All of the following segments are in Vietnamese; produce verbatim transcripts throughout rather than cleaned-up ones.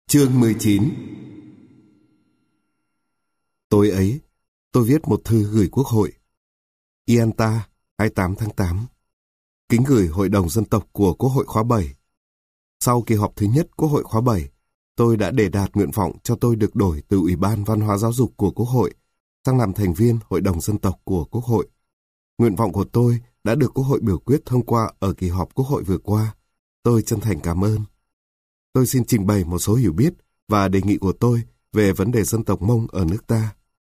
Chương mười chín. Tối ấy, tôi viết một thư gửi Quốc hội. Ianta, hai mươi tám tháng tám. Kính gửi Hội đồng Dân tộc của Quốc hội khóa bảy. Sau kỳ họp thứ nhất Quốc hội khóa bảy, tôi đã đề đạt nguyện vọng cho tôi được đổi từ Ủy ban Văn hóa Giáo dục của Quốc hội sang làm thành viên Hội đồng Dân tộc của Quốc hội. Nguyện vọng của tôi đã được Quốc hội biểu quyết thông qua ở kỳ họp Quốc hội vừa qua. Tôi chân thành cảm ơn. Tôi xin trình bày một số hiểu biết và đề nghị của tôi về vấn đề dân tộc Mông ở nước ta.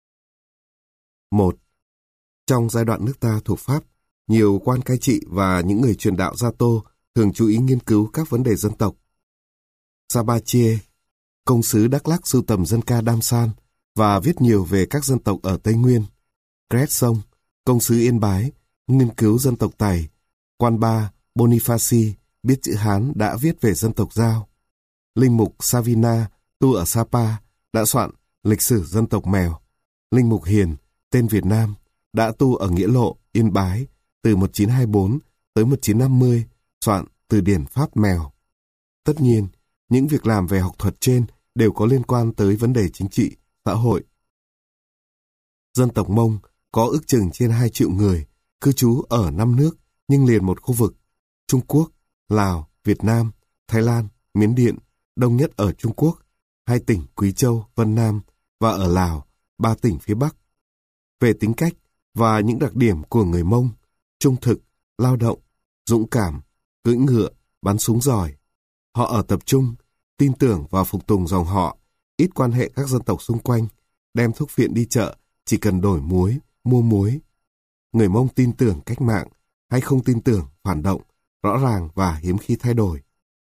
một. Trong giai đoạn nước ta thuộc Pháp, nhiều quan cai trị và những người truyền đạo Gia Tô thường chú ý nghiên cứu các vấn đề dân tộc. Sabatier, công sứ Đắk Lắk sưu tầm dân ca Đam San và viết nhiều về các dân tộc ở Tây Nguyên. Cresson, công sứ Yên Bái, nghiên cứu dân tộc Tày. Quan Ba Bonifaci, biết chữ Hán, đã viết về dân tộc Dao. Linh mục Savina, tu ở Sapa, đã soạn lịch sử dân tộc Mèo. Linh mục Hiền, tên Việt Nam, đã tu ở Nghĩa Lộ, Yên Bái, từ một nghìn chín trăm hai mươi tư tới một nghìn chín trăm năm mươi, soạn từ điển Pháp Mèo. Tất nhiên, những việc làm về học thuật trên đều có liên quan tới vấn đề chính trị, xã hội. Dân tộc Mông có ước chừng trên hai triệu người, cư trú ở năm nước nhưng liền một khu vực: Trung Quốc, Lào, Việt Nam, Thái Lan, Miến Điện, đông nhất ở Trung Quốc, hai tỉnh Quý Châu, Vân Nam, và ở Lào, ba tỉnh phía Bắc. Về tính cách và những đặc điểm của người Mông: trung thực, lao động, dũng cảm, cưỡi ngựa, bắn súng giỏi. Họ ở tập trung, tin tưởng và phục tùng dòng họ, ít quan hệ các dân tộc xung quanh, đem thuốc phiện đi chợ, chỉ cần đổi muối, mua muối. Người Mông tin tưởng cách mạng, hay không tin tưởng phản động, rõ ràng và hiếm khi thay đổi.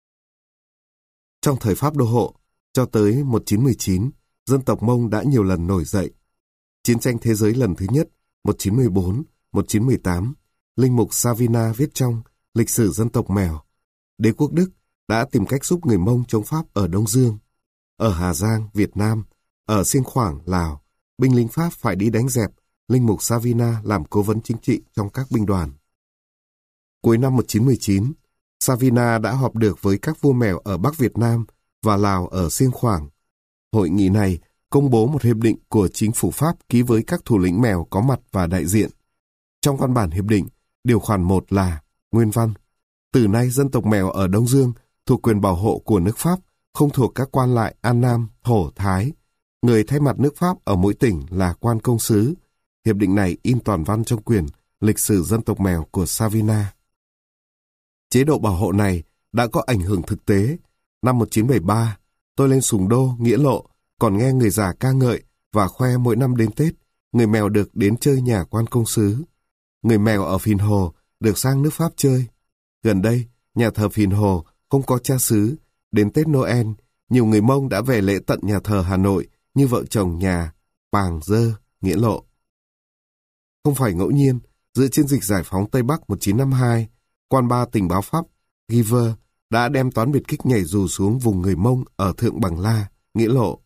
Trong thời Pháp đô hộ, cho tới một nghìn chín trăm mười chín, dân tộc Mông đã nhiều lần nổi dậy. Chiến tranh thế giới lần thứ nhất, một nghìn chín trăm mười bốn, một nghìn chín trăm mười tám, Linh mục Savina viết trong Lịch sử dân tộc Mèo, Đế quốc Đức đã tìm cách giúp người Mông chống Pháp ở Đông Dương. Ở Hà Giang, Việt Nam, ở Xiêng Khoảng, Lào, binh lính Pháp phải đi đánh dẹp, Linh mục Savina làm cố vấn chính trị trong các binh đoàn. Cuối năm một nghìn chín trăm mười chín, Savina đã họp được với các vua Mèo ở Bắc Việt Nam và Lào ở Xiêng Khoảng. Hội nghị này công bố một hiệp định của chính phủ Pháp ký với các thủ lĩnh Mèo có mặt và đại diện. Trong văn bản hiệp định, điều khoản một là nguyên văn: từ nay dân tộc Mèo ở Đông Dương thuộc quyền bảo hộ của nước Pháp, không thuộc các quan lại An Nam, Thổ, Thái. Người thay mặt nước Pháp ở mỗi tỉnh là quan công sứ. Hiệp định này in toàn văn trong quyển Lịch sử dân tộc Mèo của Savina. Chế độ bảo hộ này đã có ảnh hưởng thực tế. Năm một nghìn chín trăm bảy mươi ba, tôi lên Sùng Đô, Nghĩa Lộ, còn nghe người già ca ngợi và khoe mỗi năm đến Tết, người Mèo được đến chơi nhà quan công sứ. Người Mèo ở Phìn Hồ được sang nước Pháp chơi. Gần đây, nhà thờ Phìn Hồ không có cha xứ. Đến Tết Noel, nhiều người Mông đã về lễ tận nhà thờ Hà Nội như vợ chồng nhà Pàng Dơ, Nghĩa Lộ. Không phải ngẫu nhiên, giữa chiến dịch giải phóng Tây Bắc một nghìn chín trăm năm mươi hai, quan ba tình báo Pháp Giver đã đem toán biệt kích nhảy dù xuống vùng người Mông ở Thượng Bằng La, Nghĩa Lộ.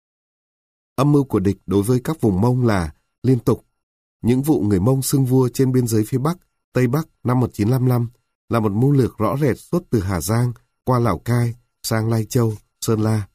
Âm mưu của địch đối với các vùng Mông là liên tục. Những vụ người Mông xưng vua trên biên giới phía Bắc, Tây Bắc năm một nghìn chín trăm năm mươi lăm là một mưu lược rõ rệt suốt từ Hà Giang qua Lào Cai sang Lai Châu, Sơn La.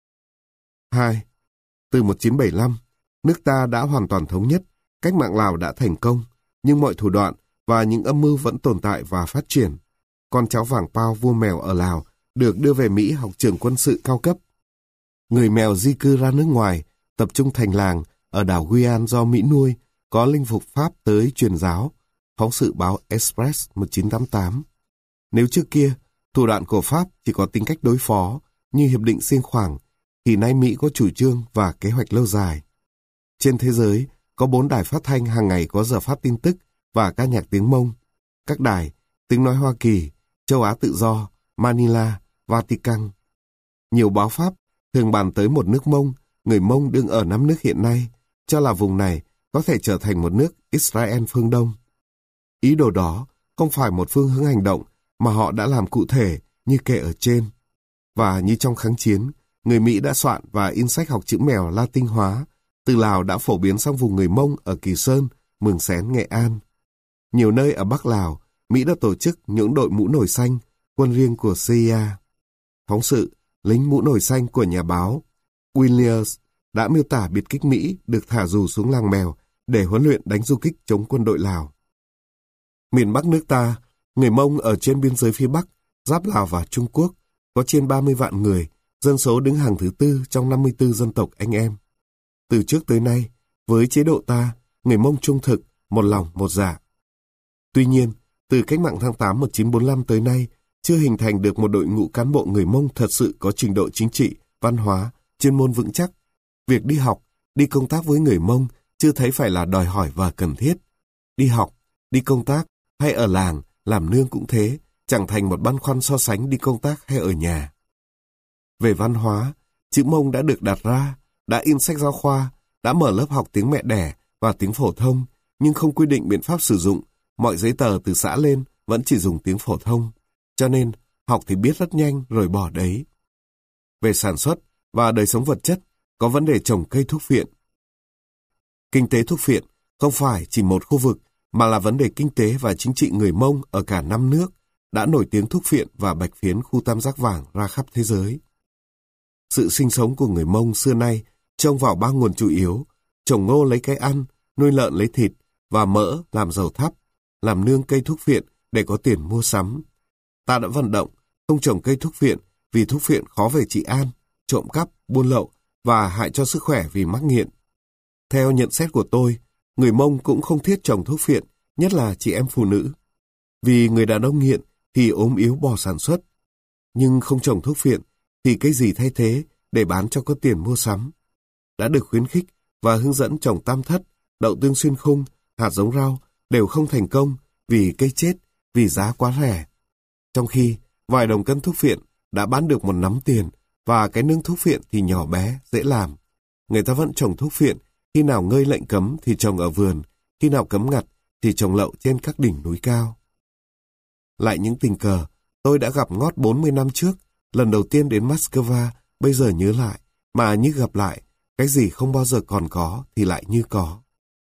hai. Từ một nghìn chín trăm bảy mươi lăm, nước ta đã hoàn toàn thống nhất, cách mạng Lào đã thành công, nhưng mọi thủ đoạn và những âm mưu vẫn tồn tại và phát triển. Con cháu Vàng Pao vua Mèo ở Lào được đưa về Mỹ học trường quân sự cao cấp. Người Mèo di cư ra nước ngoài, tập trung thành làng ở đảo Guyane do Mỹ nuôi, có linh mục Pháp tới truyền giáo. Phóng sự báo Express một nghìn chín trăm tám mươi tám. Nếu trước kia, thủ đoạn của Pháp chỉ có tính cách đối phó, như Hiệp định Xiêng Khoảng, thì nay Mỹ có chủ trương và kế hoạch lâu dài. Trên thế giới, có bốn đài phát thanh hàng ngày có giờ phát tin tức và ca nhạc tiếng Mông. Các đài, tiếng nói Hoa Kỳ, Châu Á Tự Do, Manila, Vatican. Nhiều báo Pháp thường bàn tới một nước Mông, người Mông đương ở năm nước hiện nay, cho là vùng này có thể trở thành một nước Israel phương Đông. Ý đồ đó không phải một phương hướng hành động mà họ đã làm cụ thể như kể ở trên. Và như trong kháng chiến, người Mỹ đã soạn và in sách học chữ Mèo Latin hóa, từ Lào đã phổ biến sang vùng người Mông ở Kỳ Sơn, Mường Xén, Nghệ An. Nhiều nơi ở Bắc Lào, Mỹ đã tổ chức những đội mũ nổi xanh, quân riêng của xê i a. Phóng sự lính mũ nổi xanh của nhà báo Williams, đã miêu tả biệt kích Mỹ được thả dù xuống làng Mèo để huấn luyện đánh du kích chống quân đội Lào. Miền Bắc nước ta, người Mông ở trên biên giới phía Bắc, giáp Lào và Trung Quốc, có trên ba mươi vạn người, dân số đứng hàng thứ tư trong năm mươi tư dân tộc anh em. Từ trước tới nay, với chế độ ta, người Mông trung thực, một lòng một dạ. Tuy nhiên, từ cách mạng tháng tám một nghìn chín trăm bốn mươi lăm tới nay, chưa hình thành được một đội ngũ cán bộ người Mông thật sự có trình độ chính trị, văn hóa, chuyên môn vững chắc. Việc đi học, đi công tác với người Mông chưa thấy phải là đòi hỏi và cần thiết. Đi học, đi công tác hay ở làng, làm nương cũng thế, chẳng thành một băn khoăn so sánh đi công tác hay ở nhà. Về văn hóa, chữ Mông đã được đặt ra, đã in sách giáo khoa, đã mở lớp học tiếng mẹ đẻ và tiếng phổ thông, nhưng không quy định biện pháp sử dụng, mọi giấy tờ từ xã lên vẫn chỉ dùng tiếng phổ thông, cho nên học thì biết rất nhanh rồi bỏ đấy. Về sản xuất và đời sống vật chất, có vấn đề trồng cây thuốc phiện. Kinh tế thuốc phiện không phải chỉ một khu vực, mà là vấn đề kinh tế và chính trị người Mông ở cả năm nước, đã nổi tiếng thuốc phiện và bạch phiến khu tam giác vàng ra khắp thế giới. Sự sinh sống của người Mông xưa nay trông vào ba nguồn chủ yếu: trồng ngô lấy cái ăn, nuôi lợn lấy thịt và mỡ làm dầu thắp, làm nương cây thuốc phiện để có tiền mua sắm. Ta đã vận động không trồng cây thuốc phiện vì thuốc phiện khó về trị an, trộm cắp, buôn lậu và hại cho sức khỏe vì mắc nghiện. Theo nhận xét của tôi, người Mông cũng không thiết trồng thuốc phiện, nhất là chị em phụ nữ. Vì người đàn ông nghiện thì ốm yếu bỏ sản xuất. Nhưng không trồng thuốc phiện thì cái gì thay thế để bán cho có tiền mua sắm. Đã được khuyến khích và hướng dẫn trồng tam thất, đậu tương xuyên khung, hạt giống rau đều không thành công vì cây chết, vì giá quá rẻ. Trong khi vài đồng cân thuốc phiện đã bán được một nắm tiền và cái nương thuốc phiện thì nhỏ bé, dễ làm. Người ta vẫn trồng thuốc phiện, khi nào ngơi lệnh cấm thì trồng ở vườn, khi nào cấm ngặt thì trồng lậu trên các đỉnh núi cao. Lại những tình cờ, tôi đã gặp ngót bốn mươi năm trước, lần đầu tiên đến Moscow, bây giờ nhớ lại, mà như gặp lại, cái gì không bao giờ còn có thì lại như có.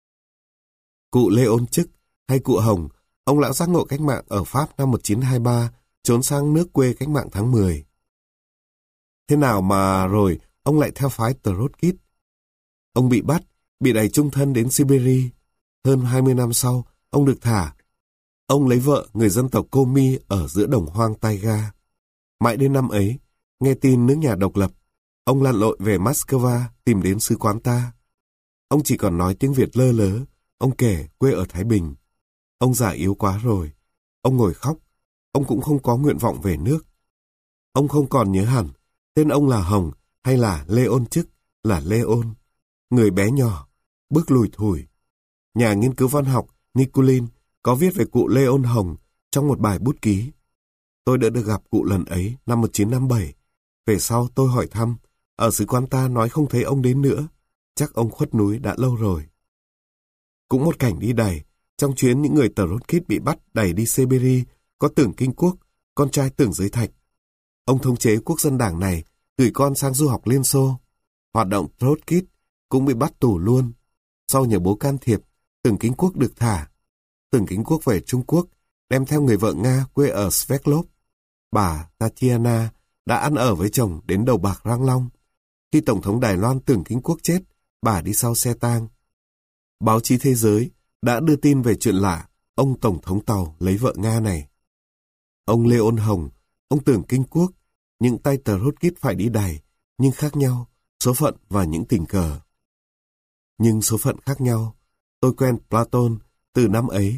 Cụ Leon Chức hay cụ Hồng, ông lão giác ngộ cách mạng ở Pháp năm một nghìn chín trăm hai mươi ba, trốn sang nước quê cách mạng tháng mười. Thế nào mà rồi ông lại theo phái Trotskyt? Ông bị bắt, bị đày chung thân đến Siberia. Hơn hai mươi năm sau, ông được thả. Ông lấy vợ người dân tộc Komi ở giữa đồng hoang Taiga. Mãi đến năm ấy, nghe tin nước nhà độc lập, ông lặn lội về Moscow tìm đến sứ quán ta. Ông chỉ còn nói tiếng Việt lơ lớ. Ông kể quê ở Thái Bình. Ông già yếu quá rồi. Ông ngồi khóc. Ông cũng không có nguyện vọng về nước. Ông không còn nhớ hẳn tên ông là Hồng hay là Leon Chức, là Leon. Người bé nhỏ, bước lùi thủi. Nhà nghiên cứu văn học Nikulin có viết về cụ Leon Hồng trong một bài bút ký. Tôi đã được gặp cụ lần ấy năm một nghìn chín trăm năm mươi bảy. Về sau tôi hỏi thăm, ở sứ quán ta nói không thấy ông đến nữa. Chắc ông khuất núi đã lâu rồi. Cũng một cảnh đi đày, trong chuyến những người Trotskyt bị bắt đẩy đi Siberia, có Tưởng Kinh Quốc, con trai Tưởng Giới Thạch. Ông thống chế quốc dân đảng này gửi con sang du học Liên Xô. Hoạt động Trotskyt cũng bị bắt tù luôn. Sau nhờ bố can thiệp, Tưởng Kính Quốc được thả. Tưởng Kính Quốc về Trung Quốc, đem theo người vợ Nga quê ở Sverdlov. Bà Tatiana đã ăn ở với chồng đến đầu bạc Răng Long. Khi Tổng thống Đài Loan Tưởng Kính Quốc chết, bà đi sau xe tang. Báo chí thế giới đã đưa tin về chuyện lạ ông Tổng thống Tàu lấy vợ Nga này. Ông Leon Hồng, ông Tưởng Kinh Quốc, những tay Trotskyt phải đi đày, nhưng khác nhau, số phận và những tình cờ. Nhưng số phận khác nhau, tôi quen Platon từ năm ấy.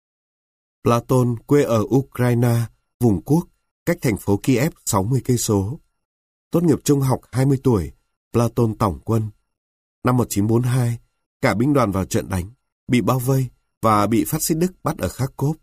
Platon quê ở Ukraine, vùng quốc, cách thành phố Kiev sáu mươi cây số. Tốt nghiệp trung học hai mươi tuổi, Platon tòng quân. Năm một nghìn chín trăm bốn mươi hai, cả binh đoàn vào trận đánh, bị bao vây và bị phát xít Đức bắt ở Kharkov.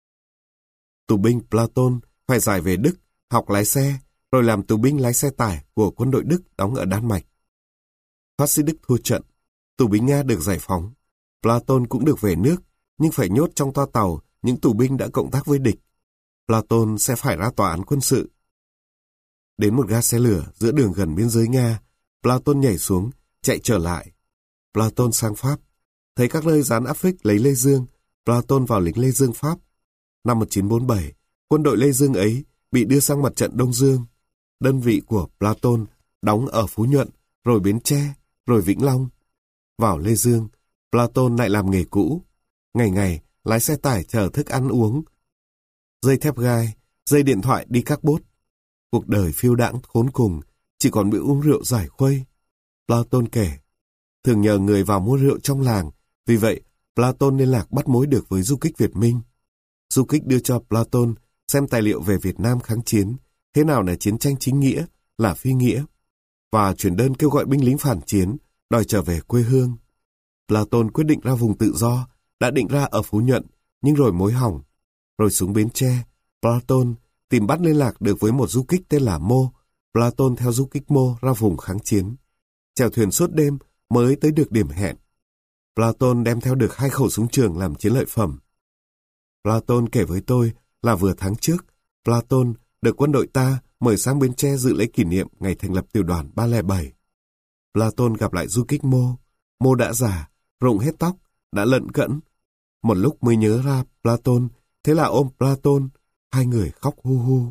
Tù binh Platon phải giải về Đức, học lái xe, rồi làm tù binh lái xe tải của quân đội Đức đóng ở Đan Mạch. Phát xít Đức thua trận, tù binh Nga được giải phóng. Platon cũng được về nước, nhưng phải nhốt trong toa tàu những tù binh đã cộng tác với địch. Platon sẽ phải ra tòa án quân sự. Đến một ga xe lửa giữa đường gần biên giới Nga, Platon nhảy xuống, chạy trở lại. Platon sang Pháp, thấy các nơi gián áp phích lấy Lê Dương, Platon vào lính Lê Dương Pháp. Năm một nghìn chín trăm bốn mươi bảy, quân đội Lê Dương ấy bị đưa sang mặt trận Đông Dương. Đơn vị của Platon đóng ở Phú Nhuận, rồi Bến Tre, rồi Vĩnh Long. Vào Lê Dương, Platon lại làm nghề cũ. Ngày ngày lái xe tải chở thức ăn uống, dây thép gai, dây điện thoại đi các bốt. Cuộc đời phiêu đãng khốn cùng, chỉ còn biết uống rượu giải khuây. Platon kể, thường nhờ người vào mua rượu trong làng, vì vậy Platon liên lạc bắt mối được với du kích Việt Minh. Du kích đưa cho Platon xem tài liệu về Việt Nam kháng chiến, thế nào là chiến tranh chính nghĩa, là phi nghĩa, và chuyển đơn kêu gọi binh lính phản chiến, đòi trở về quê hương. Platon quyết định ra vùng tự do, đã định ra ở Phú Nhuận, nhưng rồi mối hỏng. Rồi xuống Bến Tre, Platon tìm bắt liên lạc được với một du kích tên là Mô. Platon theo du kích Mô ra vùng kháng chiến. Chèo thuyền suốt đêm mới tới được điểm hẹn. Platon đem theo được hai khẩu súng trường làm chiến lợi phẩm. Platon kể với tôi là vừa tháng trước, Platon được quân đội ta mời sang Bến Tre dự lễ kỷ niệm ngày thành lập tiểu đoàn ba không bảy. Platon gặp lại du kích Mô. Mô đã già, rụng hết tóc, đã lận cẫn. Một lúc mới nhớ ra Platon, thế là ôm Platon, hai người khóc hu hu.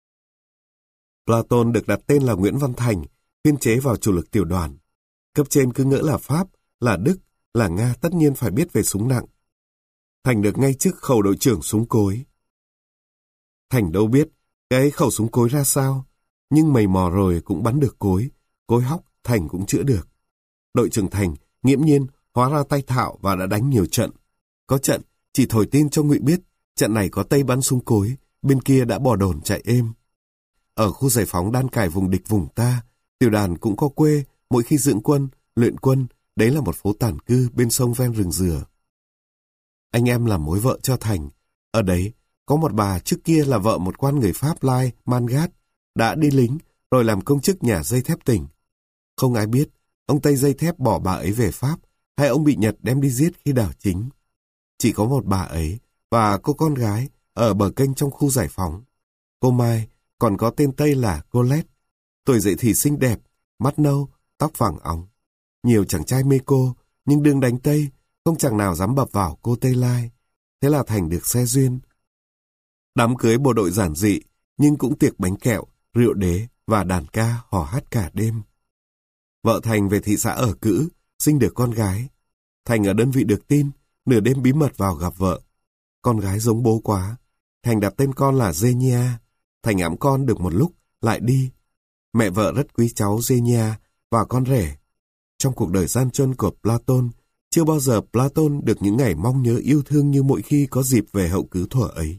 Platon được đặt tên là Nguyễn Văn Thành, phiên chế vào chủ lực tiểu đoàn. Cấp trên cứ ngỡ là Pháp, là Đức, là Nga tất nhiên phải biết về súng nặng. Thành được ngay chức khẩu đội trưởng súng cối. Thành đâu biết cái khẩu súng cối ra sao, nhưng mày mò rồi cũng bắn được cối, cối hóc Thành cũng chữa được. Đội trưởng Thành nghiễm nhiên hóa ra tay thạo và đã đánh nhiều trận. Có trận chỉ thổi tin cho Ngụy biết trận này có Tây bắn súng cối, bên kia đã bỏ đồn chạy êm. Ở khu giải phóng đan cải vùng địch vùng ta, tiểu đoàn cũng có quê, mỗi khi dưỡng quân, luyện quân, đấy là một phố tản cư bên sông ven rừng dừa. Anh em làm mối vợ cho Thành. Ở đấy, có một bà trước kia là vợ một quan người Pháp lai, Mangat, đã đi lính, rồi làm công chức nhà dây thép tỉnh. Không ai biết, ông Tây dây thép bỏ bà ấy về Pháp, hay ông bị Nhật đem đi giết khi đảo chính. Chỉ có một bà ấy, và cô con gái, ở bờ kênh trong khu giải phóng. Cô Mai, còn có tên Tây là Colette. Tuổi dậy thì xinh đẹp, mắt nâu, tóc vàng óng. Nhiều chàng trai mê cô, nhưng đương đánh Tây, không chàng nào dám bập vào cô Tây Lai. Thế là Thành được xe duyên. Đám cưới bộ đội giản dị, nhưng cũng tiệc bánh kẹo, rượu đế và đàn ca hò hát cả đêm. Vợ Thành về thị xã ở cữ, sinh được con gái. Thành ở đơn vị được tin, nửa đêm bí mật vào gặp vợ. Con gái giống bố quá. Thành đặt tên con là Zenia. Thành ẵm con được một lúc, lại đi. Mẹ vợ rất quý cháu Zenia và con rể. Trong cuộc đời gian truân của Platon, chưa bao giờ Platon được những ngày mong nhớ yêu thương như mỗi khi có dịp về hậu cứ thuở ấy.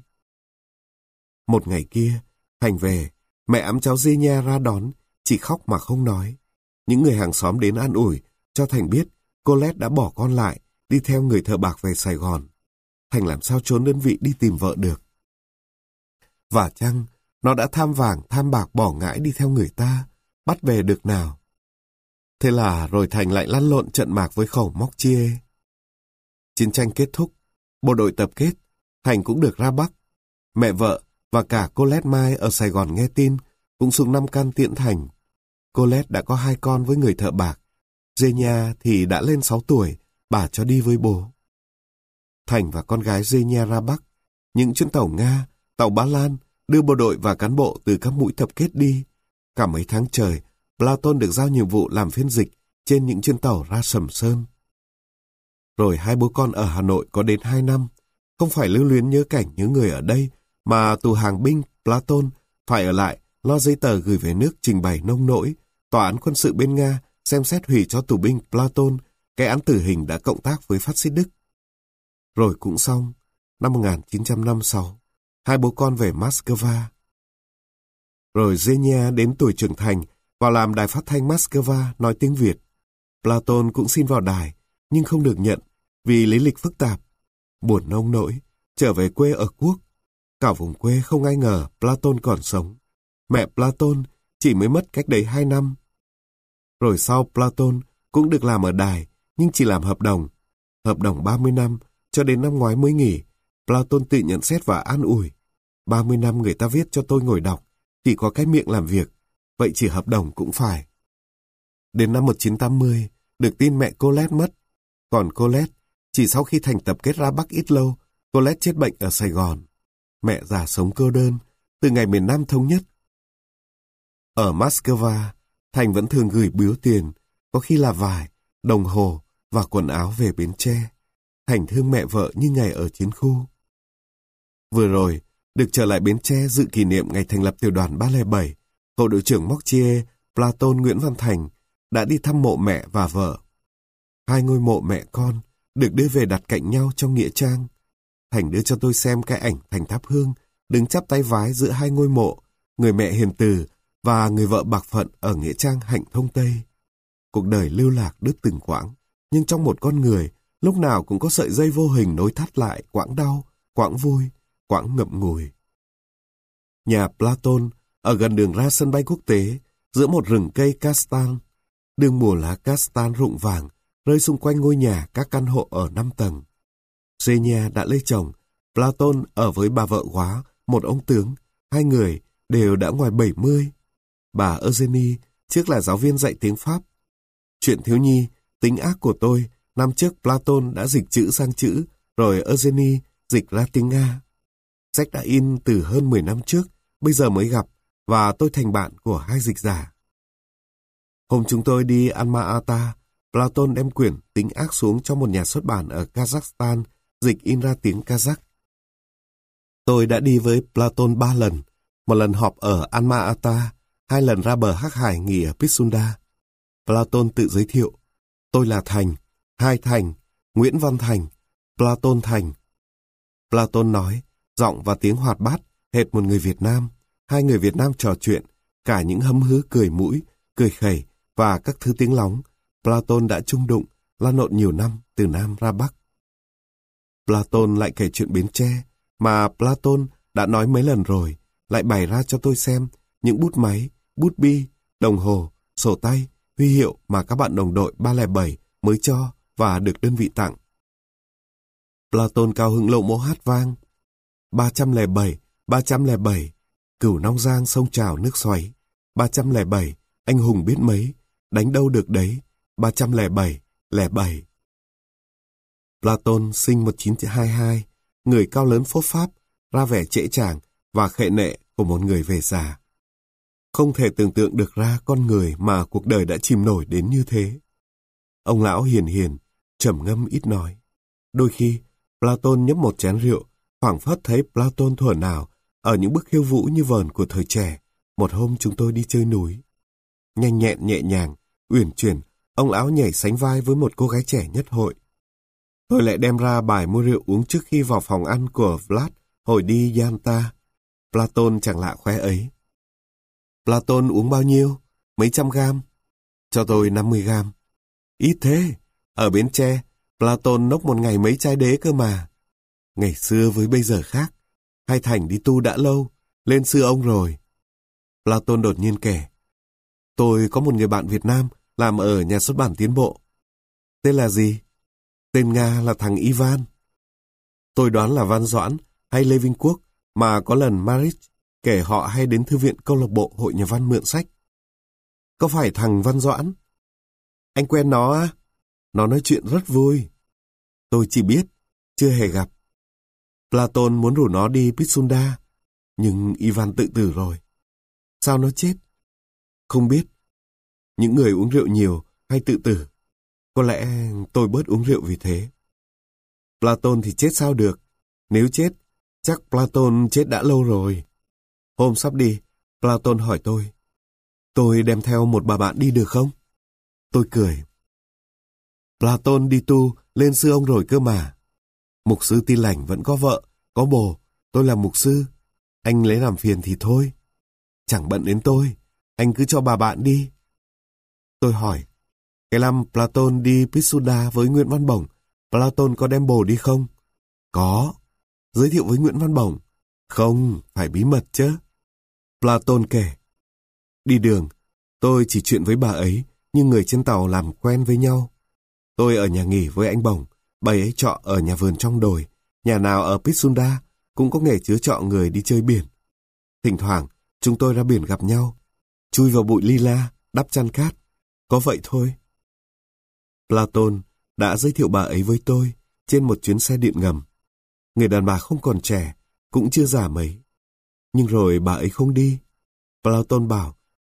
Một ngày kia, Thành về, mẹ ẵm cháu Zenia ra đón, chỉ khóc mà không nói. Những người hàng xóm đến an ủi, cho Thành biết Colette đã bỏ con lại, đi theo người thợ bạc về Sài Gòn. Thành làm sao trốn đơn vị đi tìm vợ được. Và chăng, nó đã tham vàng, tham bạc bỏ ngãi đi theo người ta, bắt về được nào. Thế là rồi Thành lại lăn lộn trận mạc với khẩu móc chia. Chiến tranh kết thúc, bộ đội tập kết, Thành cũng được ra Bắc. Mẹ vợ và cả Colette Mai ở Sài Gòn nghe tin, cũng xuống Nam Căn tiễn Thành. Colette đã có hai con với người thợ bạc. Zenia thì đã lên sáu tuổi, bà cho đi với bố. Thành và con gái Zenia ra Bắc. Những chuyến tàu Nga, tàu Ba Lan đưa bộ đội và cán bộ từ các mũi tập kết đi. Cả mấy tháng trời, Platon được giao nhiệm vụ làm phiên dịch trên những chuyến tàu ra Sầm Sơn. Rồi hai bố con ở Hà Nội có đến hai năm. Không phải lưu luyến nhớ cảnh những người ở đây, mà tù hàng binh Platon phải ở lại lo giấy tờ gửi về nước trình bày nông nỗi. Tòa án quân sự bên Nga xem xét hủy cho tù binh Platon cái án tử hình đã cộng tác với phát xít Đức. Rồi cũng xong, năm một nghìn chín trăm năm mươi sáu, hai bố con về Moscow. Rồi Zenia đến tuổi trưởng thành, vào làm đài phát thanh Moscow nói tiếng Việt. Platon cũng xin vào đài, nhưng không được nhận, vì lý lịch phức tạp. Buồn nông nỗi, trở về quê ở Quốc. Cả vùng quê không ai ngờ Platon còn sống. Mẹ Platon chỉ mới mất cách đấy hai năm. Rồi sau Platon cũng được làm ở đài, nhưng chỉ làm hợp đồng. Hợp đồng ba mươi năm, cho đến năm ngoái mới nghỉ. Platon tự nhận xét và an ủi. ba mươi năm người ta viết cho tôi ngồi đọc, chỉ có cái miệng làm việc, vậy chỉ hợp đồng cũng phải. Đến năm một nghìn chín trăm tám mươi, được tin mẹ Colette mất. Còn Colette, chỉ sau khi Thành tập kết ra Bắc ít lâu, Colette chết bệnh ở Sài Gòn. Mẹ già sống cô đơn, từ ngày miền Nam thống nhất. Ở Moscow, Thành vẫn thường gửi biếu tiền, có khi là vải, đồng hồ và quần áo về Bến Tre. Thành thương mẹ vợ như ngày ở chiến khu. Vừa rồi, được trở lại Bến Tre dự kỷ niệm ngày thành lập tiểu đoàn ba không bảy, cậu đội trưởng Mocchier, Platon Nguyễn Văn Thành đã đi thăm mộ mẹ và vợ. Hai ngôi mộ mẹ con được đưa về đặt cạnh nhau trong nghĩa trang. Thành đưa cho tôi xem cái ảnh Thành thắp hương, đứng chắp tay vái giữa hai ngôi mộ, người mẹ hiền từ và người vợ bạc phận ở nghĩa trang Hạnh Thông Tây. Cuộc đời lưu lạc đứt từng quãng, nhưng trong một con người, lúc nào cũng có sợi dây vô hình nối thắt lại quãng đau, quãng vui, quãng ngậm ngùi. Nhà Platon ở gần đường ra sân bay quốc tế, giữa một rừng cây castan. Đường mùa lá castan rụng vàng, rơi xung quanh ngôi nhà các căn hộ ở năm tầng. Zenia đã lấy chồng, Platon ở với bà vợ góa, một ông tướng, hai người đều đã ngoài bảy mươi. Bà Eugenie trước là giáo viên dạy tiếng Pháp. Chuyện thiếu nhi, tính ác của tôi, năm trước Platon đã dịch chữ sang chữ, rồi Eugenie dịch ra tiếng Nga. Sách đã in từ hơn mười năm trước, bây giờ mới gặp, và tôi thành bạn của hai dịch giả. Hôm chúng tôi đi Alma-Ata, Platon đem quyển Tính ác xuống cho một nhà xuất bản ở Kazakhstan, dịch in ra tiếng Kazakh. Tôi đã đi với Platon ba lần, một lần họp ở Alma-Ata, hai lần ra bờ Hắc Hải nghỉ ở Pitsunda. Platon tự giới thiệu, tôi là Thành, Hai Thành, Nguyễn Văn Thành, Platon Thành. Platon nói, giọng và tiếng hoạt bát, hệt một người Việt Nam. Hai người Việt Nam trò chuyện, cả những hấm hứ cười mũi, cười khẩy và các thứ tiếng lóng. Platon đã chung đụng, lan lộn nhiều năm từ Nam ra Bắc. Platon lại kể chuyện Bến Tre, mà Platon đã nói mấy lần rồi, lại bày ra cho tôi xem những bút máy, bút bi, đồng hồ, sổ tay, huy hiệu mà các bạn đồng đội ba không bảy mới cho và được đơn vị tặng. Platon cao hứng lậu mỗ hát vang. ba không bảy, ba không bảy, Cửu Long Giang sông trào nước xoáy. ba không bảy, anh hùng biết mấy, đánh đâu được đấy. ba không bảy, lẻ bảy. Platon sinh một nghìn chín trăm hai mươi hai, người cao lớn phốp pháp, ra vẻ trễ tràng và khệ nệ của một người về già. Không thể tưởng tượng được ra con người mà cuộc đời đã chìm nổi đến như thế. Ông lão hiền hiền, trầm ngâm ít nói. Đôi khi, Platon nhấp một chén rượu, thoảng phất thấy Platon thuở nào ở những bức khiêu vũ như vờn của thời trẻ. Một hôm chúng tôi đi chơi núi. Nhanh nhẹn nhẹ nhàng, uyển chuyển, ông lão nhảy sánh vai với một cô gái trẻ nhất hội. Tôi lại đem ra bài mua rượu uống trước khi vào phòng ăn của Vlad hồi đi Yalta. Platon chẳng lạ khoe ấy. Platon uống bao nhiêu? Mấy trăm gam? Cho tôi năm mươi gam. Ít thế. Ở Bến Tre, Platon nốc một ngày mấy chai đế cơ mà. Ngày xưa với bây giờ khác. Hai Thành đi tu đã lâu, lên sư ông rồi. Platon đột nhiên kể. Tôi có một người bạn Việt Nam làm ở nhà xuất bản Tiến Bộ. Tên là gì? Tên Nga là thằng Ivan. Tôi đoán là Văn Doãn hay Lê Vinh Quốc, mà có lần Marit kể họ hay đến thư viện câu lạc bộ Hội Nhà văn mượn sách. Có phải thằng Văn Doãn? Anh quen nó á? Nó nói chuyện rất vui. Tôi chỉ biết, chưa hề gặp. Platon muốn rủ nó đi Pitsunda, nhưng Ivan tự tử rồi. Sao nó chết? Không biết. Những người uống rượu nhiều hay tự tử. Có lẽ tôi bớt uống rượu vì thế. Platon thì chết sao được? Nếu chết, chắc Platon chết đã lâu rồi. Hôm sắp đi, Platon hỏi tôi. Tôi đem theo một bà bạn đi được không? Tôi cười. Platon đi tu, lên sư ông rồi cơ mà. Mục sư Tin Lành vẫn có vợ, có bồ. Tôi là mục sư. Anh lấy làm phiền thì thôi. Chẳng bận đến tôi. Anh cứ cho bà bạn đi. Tôi hỏi. Cái năm Platon đi Pitsunda với Nguyễn Văn Bổng, Platon có đem bồ đi không? Có. Giới thiệu với Nguyễn Văn Bổng. Không, phải bí mật chứ. Platon kể. Đi đường, tôi chỉ chuyện với bà ấy, nhưng người trên tàu làm quen với nhau. Tôi ở nhà nghỉ với anh Bổng, bà ấy trọ ở nhà vườn trong đồi. Nhà nào ở Pitsunda cũng có nghề chứa trọ người đi chơi biển. Thỉnh thoảng, chúng tôi ra biển gặp nhau, chui vào bụi lila, đắp chăn cát. Có vậy thôi. Platon đã giới thiệu bà ấy với tôi trên một chuyến xe điện ngầm. Người đàn bà không còn trẻ, cũng chưa già mấy. Nhưng rồi bà ấy không đi. Platon bảo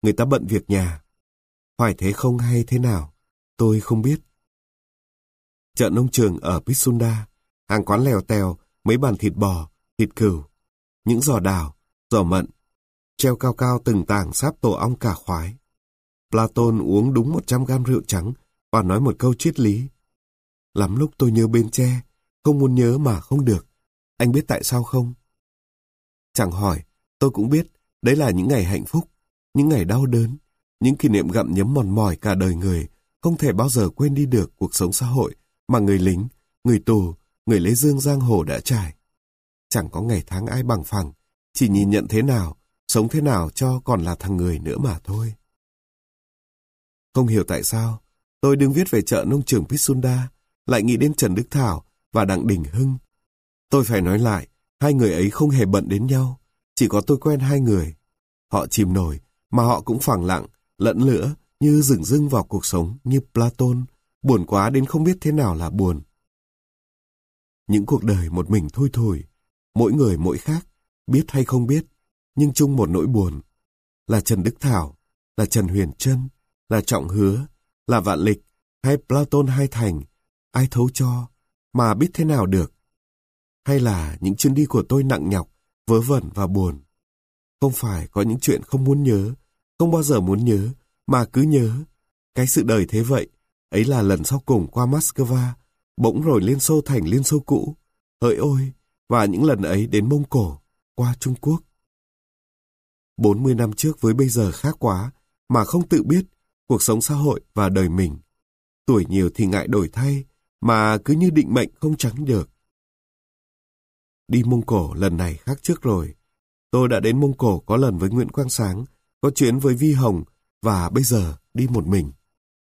người ta bận việc nhà. Phải thế không hay thế nào, tôi không biết. Chợ nông trường ở Pitsunda, hàng quán lèo tèo, mấy bàn thịt bò, thịt cừu, những giò đào, giò mận, treo cao cao từng tảng sáp tổ ong cà khoái. Platon uống đúng một trăm gam rượu trắng và nói một câu triết lý. Lắm lúc tôi nhớ Bến Tre, không muốn nhớ mà không được. Anh biết tại sao không? Chẳng hỏi, tôi cũng biết, đấy là những ngày hạnh phúc, những ngày đau đớn, những kỷ niệm gặm nhấm mòn mỏi cả đời người, không thể bao giờ quên đi được cuộc sống xã hội mà người lính, người tù, người lấy dương giang hồ đã trải. Chẳng có ngày tháng ai bằng phẳng, chỉ nhìn nhận thế nào, sống thế nào cho còn là thằng người nữa mà thôi. Không hiểu tại sao, tôi đừng viết về chợ nông trường Pitsunda, lại nghĩ đến Trần Đức Thảo và Đặng Đình Hưng. Tôi phải nói lại, hai người ấy không hề bận đến nhau, chỉ có tôi quen hai người. Họ chìm nổi, mà họ cũng phẳng lặng, lẫn lữa, như dửng dưng vào cuộc sống như Platon, buồn quá đến không biết thế nào là buồn. Những cuộc đời một mình thui thủi, mỗi người mỗi khác, biết hay không biết, nhưng chung một nỗi buồn. Là Trần Đức Thảo, là Trần Huyền Trân, là Trọng Hứa, là Vạn Lịch, hay Platon Hai Thành, ai thấu cho, mà biết thế nào được. Hay là những chuyến đi của tôi nặng nhọc, vớ vẩn và buồn. Không phải có những chuyện không muốn nhớ, không bao giờ muốn nhớ, mà cứ nhớ. Cái sự đời thế vậy, ấy là lần sau cùng qua Moscow, bỗng rồi Liên Xô thành Liên Xô cũ. Hỡi ôi, và những lần ấy đến Mông Cổ, qua Trung Quốc. bốn mươi năm trước với bây giờ khác quá, mà không tự biết cuộc sống xã hội và đời mình. Tuổi nhiều thì ngại đổi thay, mà cứ như định mệnh không tránh được. Đi Mông Cổ lần này khác trước rồi. Tôi đã đến Mông Cổ có lần với Nguyễn Quang Sáng, có chuyến với Vi Hồng, và bây giờ đi một mình.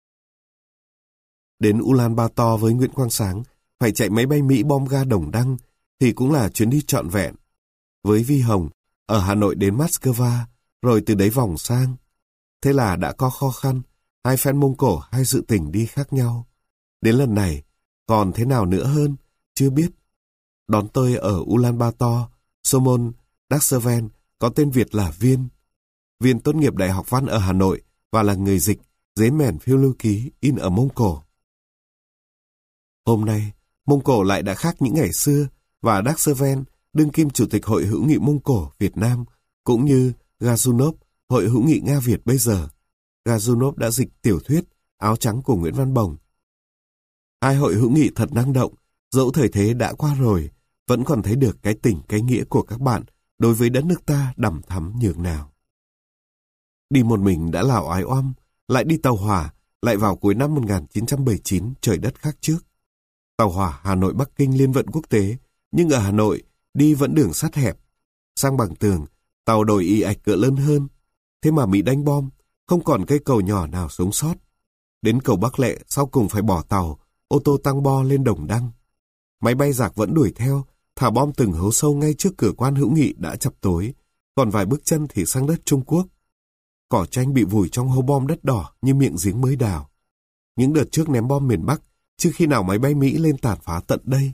Đến Ulaanbaatar với Nguyễn Quang Sáng, phải chạy máy bay Mỹ bom ga Đồng Đăng, thì cũng là chuyến đi trọn vẹn. Với Vi Hồng, ở Hà Nội đến Moscow, rồi từ đấy vòng sang. Thế là đã có khó khăn, hai phen Mông Cổ, hai sự tình đi khác nhau. Đến lần này, còn thế nào nữa hơn, chưa biết. Đón tôi ở Ulaanbaatar, Somon Dakseven, có tên Việt là Viên. Viên tốt nghiệp Đại học Văn ở Hà Nội và là người dịch, giấy mẻn phiêu lưu ký in ở Mông Cổ. Hôm nay, Mông Cổ lại đã khác những ngày xưa, và Dakseven, đương kim chủ tịch Hội hữu nghị Mông Cổ Việt Nam, cũng như Gazunov, Hội hữu nghị Nga Việt bây giờ. Gazunov đã dịch tiểu thuyết Áo Trắng của Nguyễn Văn Bồng. Hai hội hữu nghị thật năng động, dẫu thời thế đã qua rồi, vẫn còn thấy được cái tình cái nghĩa của các bạn đối với đất nước ta đằm thắm nhường nào. Đi một mình đã là oái oăm, lại đi tàu hỏa, lại vào cuối năm một nghìn chín trăm bảy mươi chín, trời đất khác trước. Tàu hỏa Hà Nội Bắc Kinh liên vận quốc tế, nhưng ở Hà Nội đi vẫn đường sắt hẹp. Sang Bằng Tường, tàu đổi ì ạch cỡ lớn hơn. Thế mà Mỹ đánh bom, không còn cây cầu nhỏ nào sống sót. Đến cầu Bắc Lệ sau cùng phải bỏ tàu, ô tô tăng bo lên Đồng Đăng. Máy bay giặc vẫn đuổi theo, thả bom từng hố sâu ngay trước cửa quan hữu nghị đã chập tối, còn vài bước chân thì sang đất Trung Quốc. Cỏ tranh bị vùi trong hố bom đất đỏ như miệng giếng mới đào. Những đợt trước ném bom miền Bắc, chứ khi nào máy bay Mỹ lên tàn phá tận đây.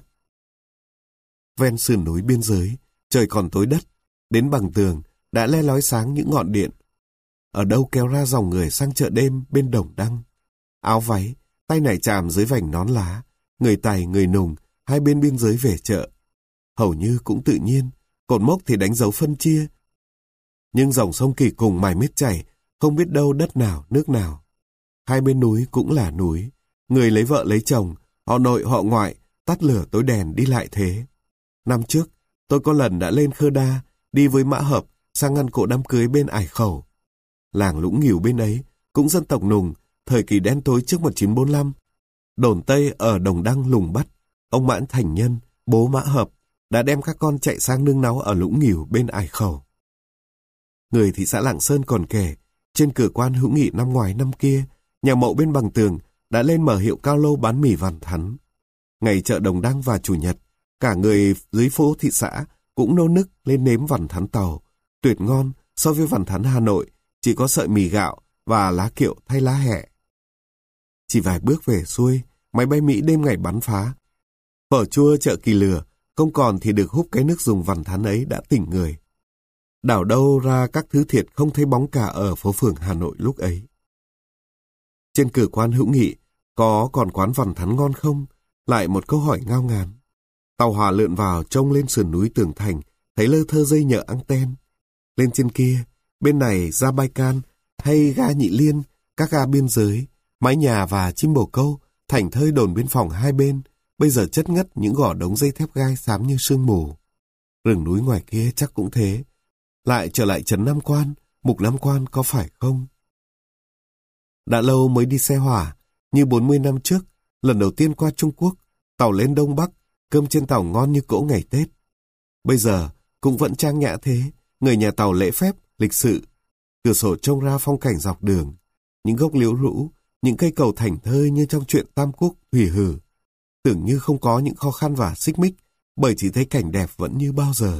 Ven sườn núi biên giới, trời còn tối đất, đến Bằng Tường đã le lói sáng những ngọn điện. Ở đâu kéo ra dòng người sang chợ đêm bên Đồng Đăng. Áo váy, tay nải chàm dưới vành nón lá, người Tày người Nùng hai bên biên giới về chợ. Hầu như cũng tự nhiên, cột mốc thì đánh dấu phân chia. Nhưng dòng sông Kỳ cùng mải miết chảy, không biết đâu đất nào nước nào. Hai bên núi cũng là núi, người lấy vợ lấy chồng, họ nội họ ngoại, tắt lửa tối đèn đi lại thế. Năm trước, tôi có lần đã lên Khơ Đa, đi với Mã Hợp sang ngăn cỗ đám cưới bên Ải Khẩu. Làng Lũng Nghỉu bên ấy, cũng dân tộc Nùng, thời kỳ đen tối trước một nghìn chín trăm bốn mươi lăm. Đồn Tây ở Đồng Đăng lùng bắt, ông Mãn Thành Nhân, bố Mã Hợp, đã đem các con chạy sang nương náu ở Lũng Nghỉu bên Ải Khẩu. Người thị xã Lạng Sơn còn kể, trên cửa quan hữu nghị năm ngoài năm kia, nhà mậu bên Bằng Tường đã lên mở hiệu cao lô bán mì Vằn Thắn. Ngày chợ Đồng Đăng và Chủ nhật, cả người dưới phố thị xã cũng nô nức lên nếm Vằn Thắn Tàu, tuyệt ngon so với Vằn Thắn Hà Nội, chỉ có sợi mì gạo và lá kiệu thay lá hẹ. Chỉ vài bước về xuôi, máy bay Mỹ đêm ngày bắn phá. Phở chua chợ Kỳ Lừa, không còn thì được húp cái nước dùng Vằn Thắn ấy đã tỉnh người. Đảo đâu ra các thứ thiệt không thấy bóng cả ở phố phường Hà Nội lúc ấy. Trên cửa quan hữu nghị, có còn quán vằn thắn ngon không? Lại một câu hỏi ngao ngán. Tàu hỏa lượn vào trông lên sườn núi tường thành, thấy lơ thơ dây nhợ anten. Lên trên kia, bên này ra Baikal hay ga Nhị Liên, các ga biên giới, mái nhà và chim bồ câu, thảnh thơi đồn biên phòng hai bên, bây giờ chất ngất những gò đống dây thép gai xám như sương mù. Rừng núi ngoài kia chắc cũng thế. Lại trở lại trấn Nam Quan, Mục Nam Quan có phải không? Đã lâu mới đi xe hỏa, như bốn mươi năm trước, lần đầu tiên qua Trung Quốc, tàu lên Đông Bắc, cơm trên tàu ngon như cỗ ngày Tết. Bây giờ cũng vẫn trang nhã thế, người nhà tàu lễ phép, lịch sự. Cửa sổ trông ra phong cảnh dọc đường, những gốc liễu rũ, những cây cầu thảnh thơi như trong truyện Tam Quốc hủy hử. Tưởng như không có những khó khăn và xích mích, bởi chỉ thấy cảnh đẹp vẫn như bao giờ.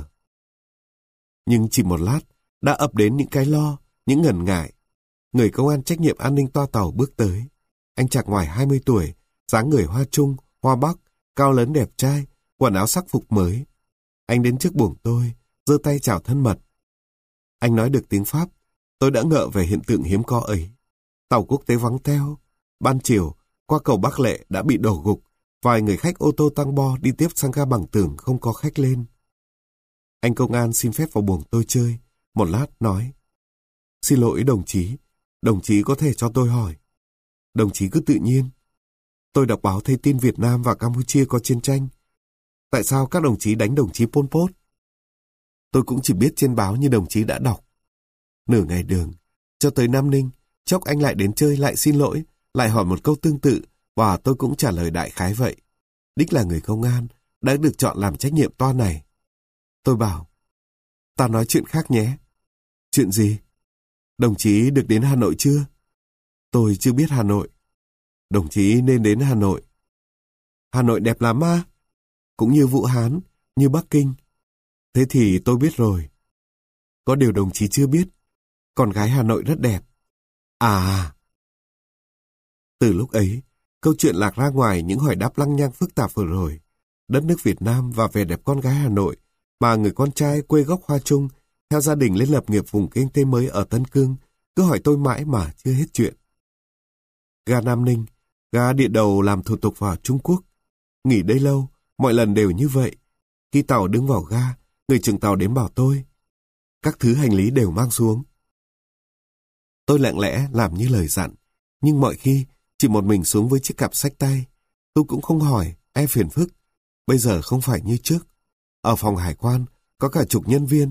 Nhưng chỉ một lát, đã ập đến những cái lo, những ngần ngại. Người công an trách nhiệm an ninh toa tàu bước tới. Anh chạc ngoài hai mươi tuổi, dáng người hoa trung, hoa bắc, cao lớn đẹp trai, quần áo sắc phục mới. Anh đến trước buồng tôi, giơ tay chào thân mật. Anh nói được tiếng Pháp, tôi đã ngợ về hiện tượng hiếm có ấy. Tàu quốc tế vắng teo. Ban chiều, qua cầu Bắc Lệ đã bị đổ gục. Vài người khách ô tô tăng bo đi tiếp sang ga Bằng Tường không có khách lên. Anh công an xin phép vào buồng tôi chơi. Một lát nói. Xin lỗi đồng chí, đồng chí có thể cho tôi hỏi. Đồng chí cứ tự nhiên. Tôi đọc báo thấy tin Việt Nam và Campuchia có chiến tranh. Tại sao các đồng chí đánh đồng chí Pol Pot? Tôi cũng chỉ biết trên báo như đồng chí đã đọc. Nửa ngày đường, cho tới Nam Ninh, chốc anh lại đến chơi lại xin lỗi, lại hỏi một câu tương tự, và tôi cũng trả lời đại khái vậy. Đích là người công an, đã được chọn làm trách nhiệm toa này. Tôi bảo, ta nói chuyện khác nhé. Chuyện gì? Đồng chí được đến Hà Nội chưa? Tôi chưa biết Hà Nội. Đồng chí nên đến Hà Nội. Hà Nội đẹp lắm á. Cũng như Vũ Hán, như Bắc Kinh. Thế thì tôi biết rồi. Có điều đồng chí chưa biết, con gái Hà Nội rất đẹp. À... Từ lúc ấy, câu chuyện lạc ra ngoài những hỏi đáp lăng nhăng phức tạp vừa rồi. Đất nước Việt Nam và vẻ đẹp con gái Hà Nội, mà người con trai quê gốc Hoa Trung, theo gia đình lên lập nghiệp vùng kinh tế mới ở Tân Cương, cứ hỏi tôi mãi mà chưa hết chuyện. Ga Nam Ninh, ga địa đầu làm thủ tục vào Trung Quốc. Nghỉ đây lâu, mọi lần đều như vậy. Khi tàu đứng vào ga, người trưởng tàu đến bảo tôi. Các thứ hành lý đều mang xuống. Tôi lặng lẽ làm như lời dặn, nhưng mọi khi chỉ một mình xuống với chiếc cặp xách tay. Tôi cũng không hỏi, e phiền phức. Bây giờ không phải như trước. Ở phòng hải quan, có cả chục nhân viên.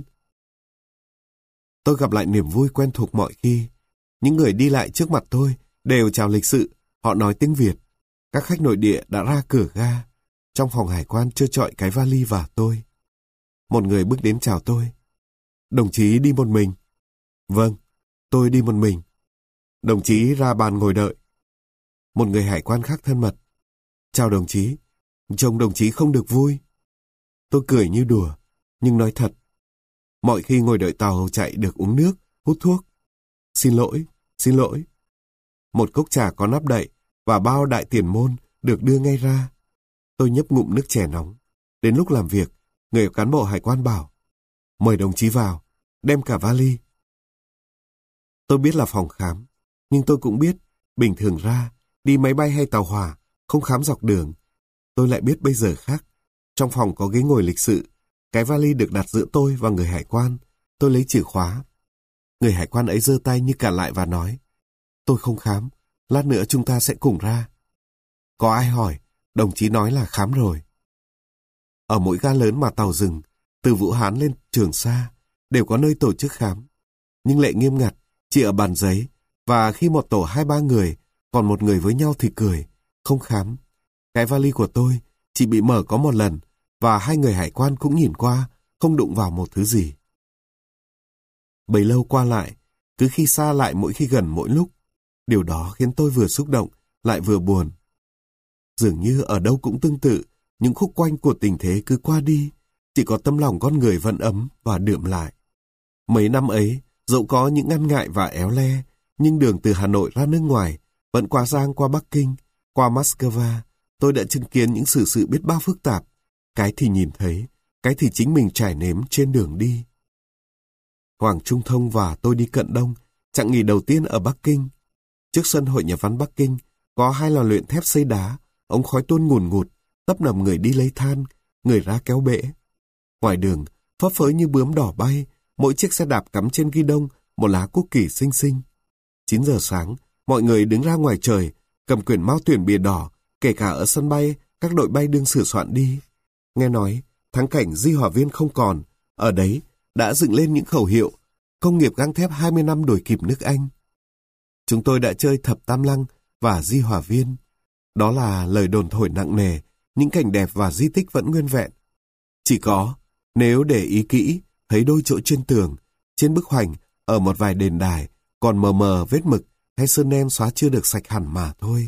Tôi gặp lại niềm vui quen thuộc mọi khi. Những người đi lại trước mặt tôi đều chào lịch sự, họ nói tiếng Việt. Các khách nội địa đã ra cửa ga. Trong phòng hải quan trơ trọi cái vali và tôi. Một người bước đến chào tôi. Đồng chí đi một mình. Vâng, tôi đi một mình. Đồng chí ra bàn ngồi đợi. Một người hải quan khác thân mật. Chào đồng chí, trông đồng chí không được vui. Tôi cười như đùa, nhưng nói thật. Mọi khi ngồi đợi tàu chạy được uống nước, hút thuốc. Xin lỗi, xin lỗi. Một cốc trà có nắp đậy và bao đại tiền môn được đưa ngay ra. Tôi nhấp ngụm nước chè nóng. Đến lúc làm việc, người cán bộ hải quan bảo, mời đồng chí vào, đem cả vali. Tôi biết là phòng khám, nhưng tôi cũng biết, bình thường ra, đi máy bay hay tàu hỏa, không khám dọc đường. Tôi lại biết bây giờ khác. Trong phòng có ghế ngồi lịch sự, cái vali được đặt giữa tôi và người hải quan. Tôi lấy chìa khóa. Người hải quan ấy giơ tay như cản lại và nói, tôi không khám, lát nữa chúng ta sẽ cùng ra. Có ai hỏi, đồng chí nói là khám rồi. Ở mỗi ga lớn mà tàu dừng, từ Vũ Hán lên Trường Sa, đều có nơi tổ chức khám. Nhưng lệ nghiêm ngặt, chỉ ở bàn giấy, và khi một tổ hai ba người, còn một người với nhau thì cười, không khám. Cái vali của tôi chỉ bị mở có một lần, và hai người hải quan cũng nhìn qua, không đụng vào một thứ gì. Bấy lâu qua lại, cứ khi xa lại mỗi khi gần mỗi lúc, điều đó khiến tôi vừa xúc động, lại vừa buồn. Dường như ở đâu cũng tương tự, những khúc quanh của tình thế cứ qua đi, chỉ có tâm lòng con người vẫn ấm và đượm lại. Mấy năm ấy, dẫu có những ngăn ngại và éo le, nhưng đường từ Hà Nội ra nước ngoài, vẫn qua Giang qua Bắc Kinh, qua Moscow, tôi đã chứng kiến những sự sự biết bao phức tạp, cái thì nhìn thấy, cái thì chính mình trải nếm trên đường đi. Hoàng Trung Thông và tôi đi cận đông, chặng nghỉ đầu tiên ở Bắc Kinh. Trước sân Hội Nhà văn Bắc Kinh có hai lò luyện thép xây đá, ống khói tuôn ngùn ngụt, tấp nập người đi lấy than, người ra kéo bể. Ngoài đường, phấp phới như bướm đỏ bay, mỗi chiếc xe đạp cắm trên ghi đông một lá quốc kỳ xinh xinh. chín giờ sáng, mọi người đứng ra ngoài trời, cầm quyển mao tuyển bìa đỏ, kể cả ở sân bay, các đội bay đương sửa soạn đi. Nghe nói, thắng cảnh Di Hòa Viên không còn, ở đấy đã dựng lên những khẩu hiệu, công nghiệp gang thép hai mươi năm đuổi kịp nước Anh. Chúng tôi đã chơi Thập Tam Lăng và Di Hòa Viên. Đó là lời đồn thổi nặng nề, những cảnh đẹp và di tích vẫn nguyên vẹn. Chỉ có, nếu để ý kỹ, thấy đôi chỗ trên tường, trên bức hoành, ở một vài đền đài, còn mờ mờ vết mực hay sơn đen xóa chưa được sạch hẳn mà thôi.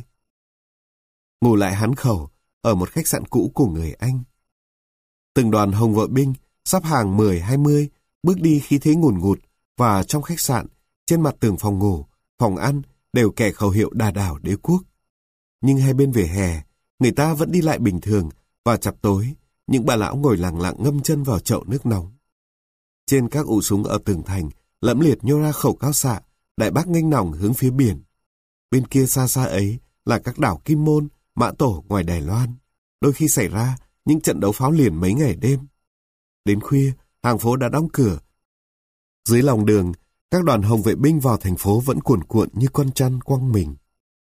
Ngủ lại Hán Khẩu, ở một khách sạn cũ của người Anh. Từng đoàn hồng vệ binh, sắp hàng mười hai mươi, bước đi khí thế ngùn ngụt, và trong khách sạn, trên mặt tường phòng ngủ, phòng ăn, đều kẻ khẩu hiệu đà đảo đế quốc. Nhưng hai bên vỉa hè, người ta vẫn đi lại bình thường, và chập tối, những bà lão ngồi lặng lặng ngâm chân vào chậu nước nóng. Trên các ụ súng ở tường thành, lẫm liệt nhô ra khẩu cao xạ, đại bác nghênh nòng hướng phía biển. Bên kia xa xa ấy là các đảo Kim Môn, Mã Tổ ngoài Đài Loan. Đôi khi xảy ra những trận đấu pháo liền mấy ngày đêm. Đến khuya, hàng phố đã đóng cửa. Dưới lòng đường, các đoàn hồng vệ binh vào thành phố vẫn cuồn cuộn như con chăn quăng mình.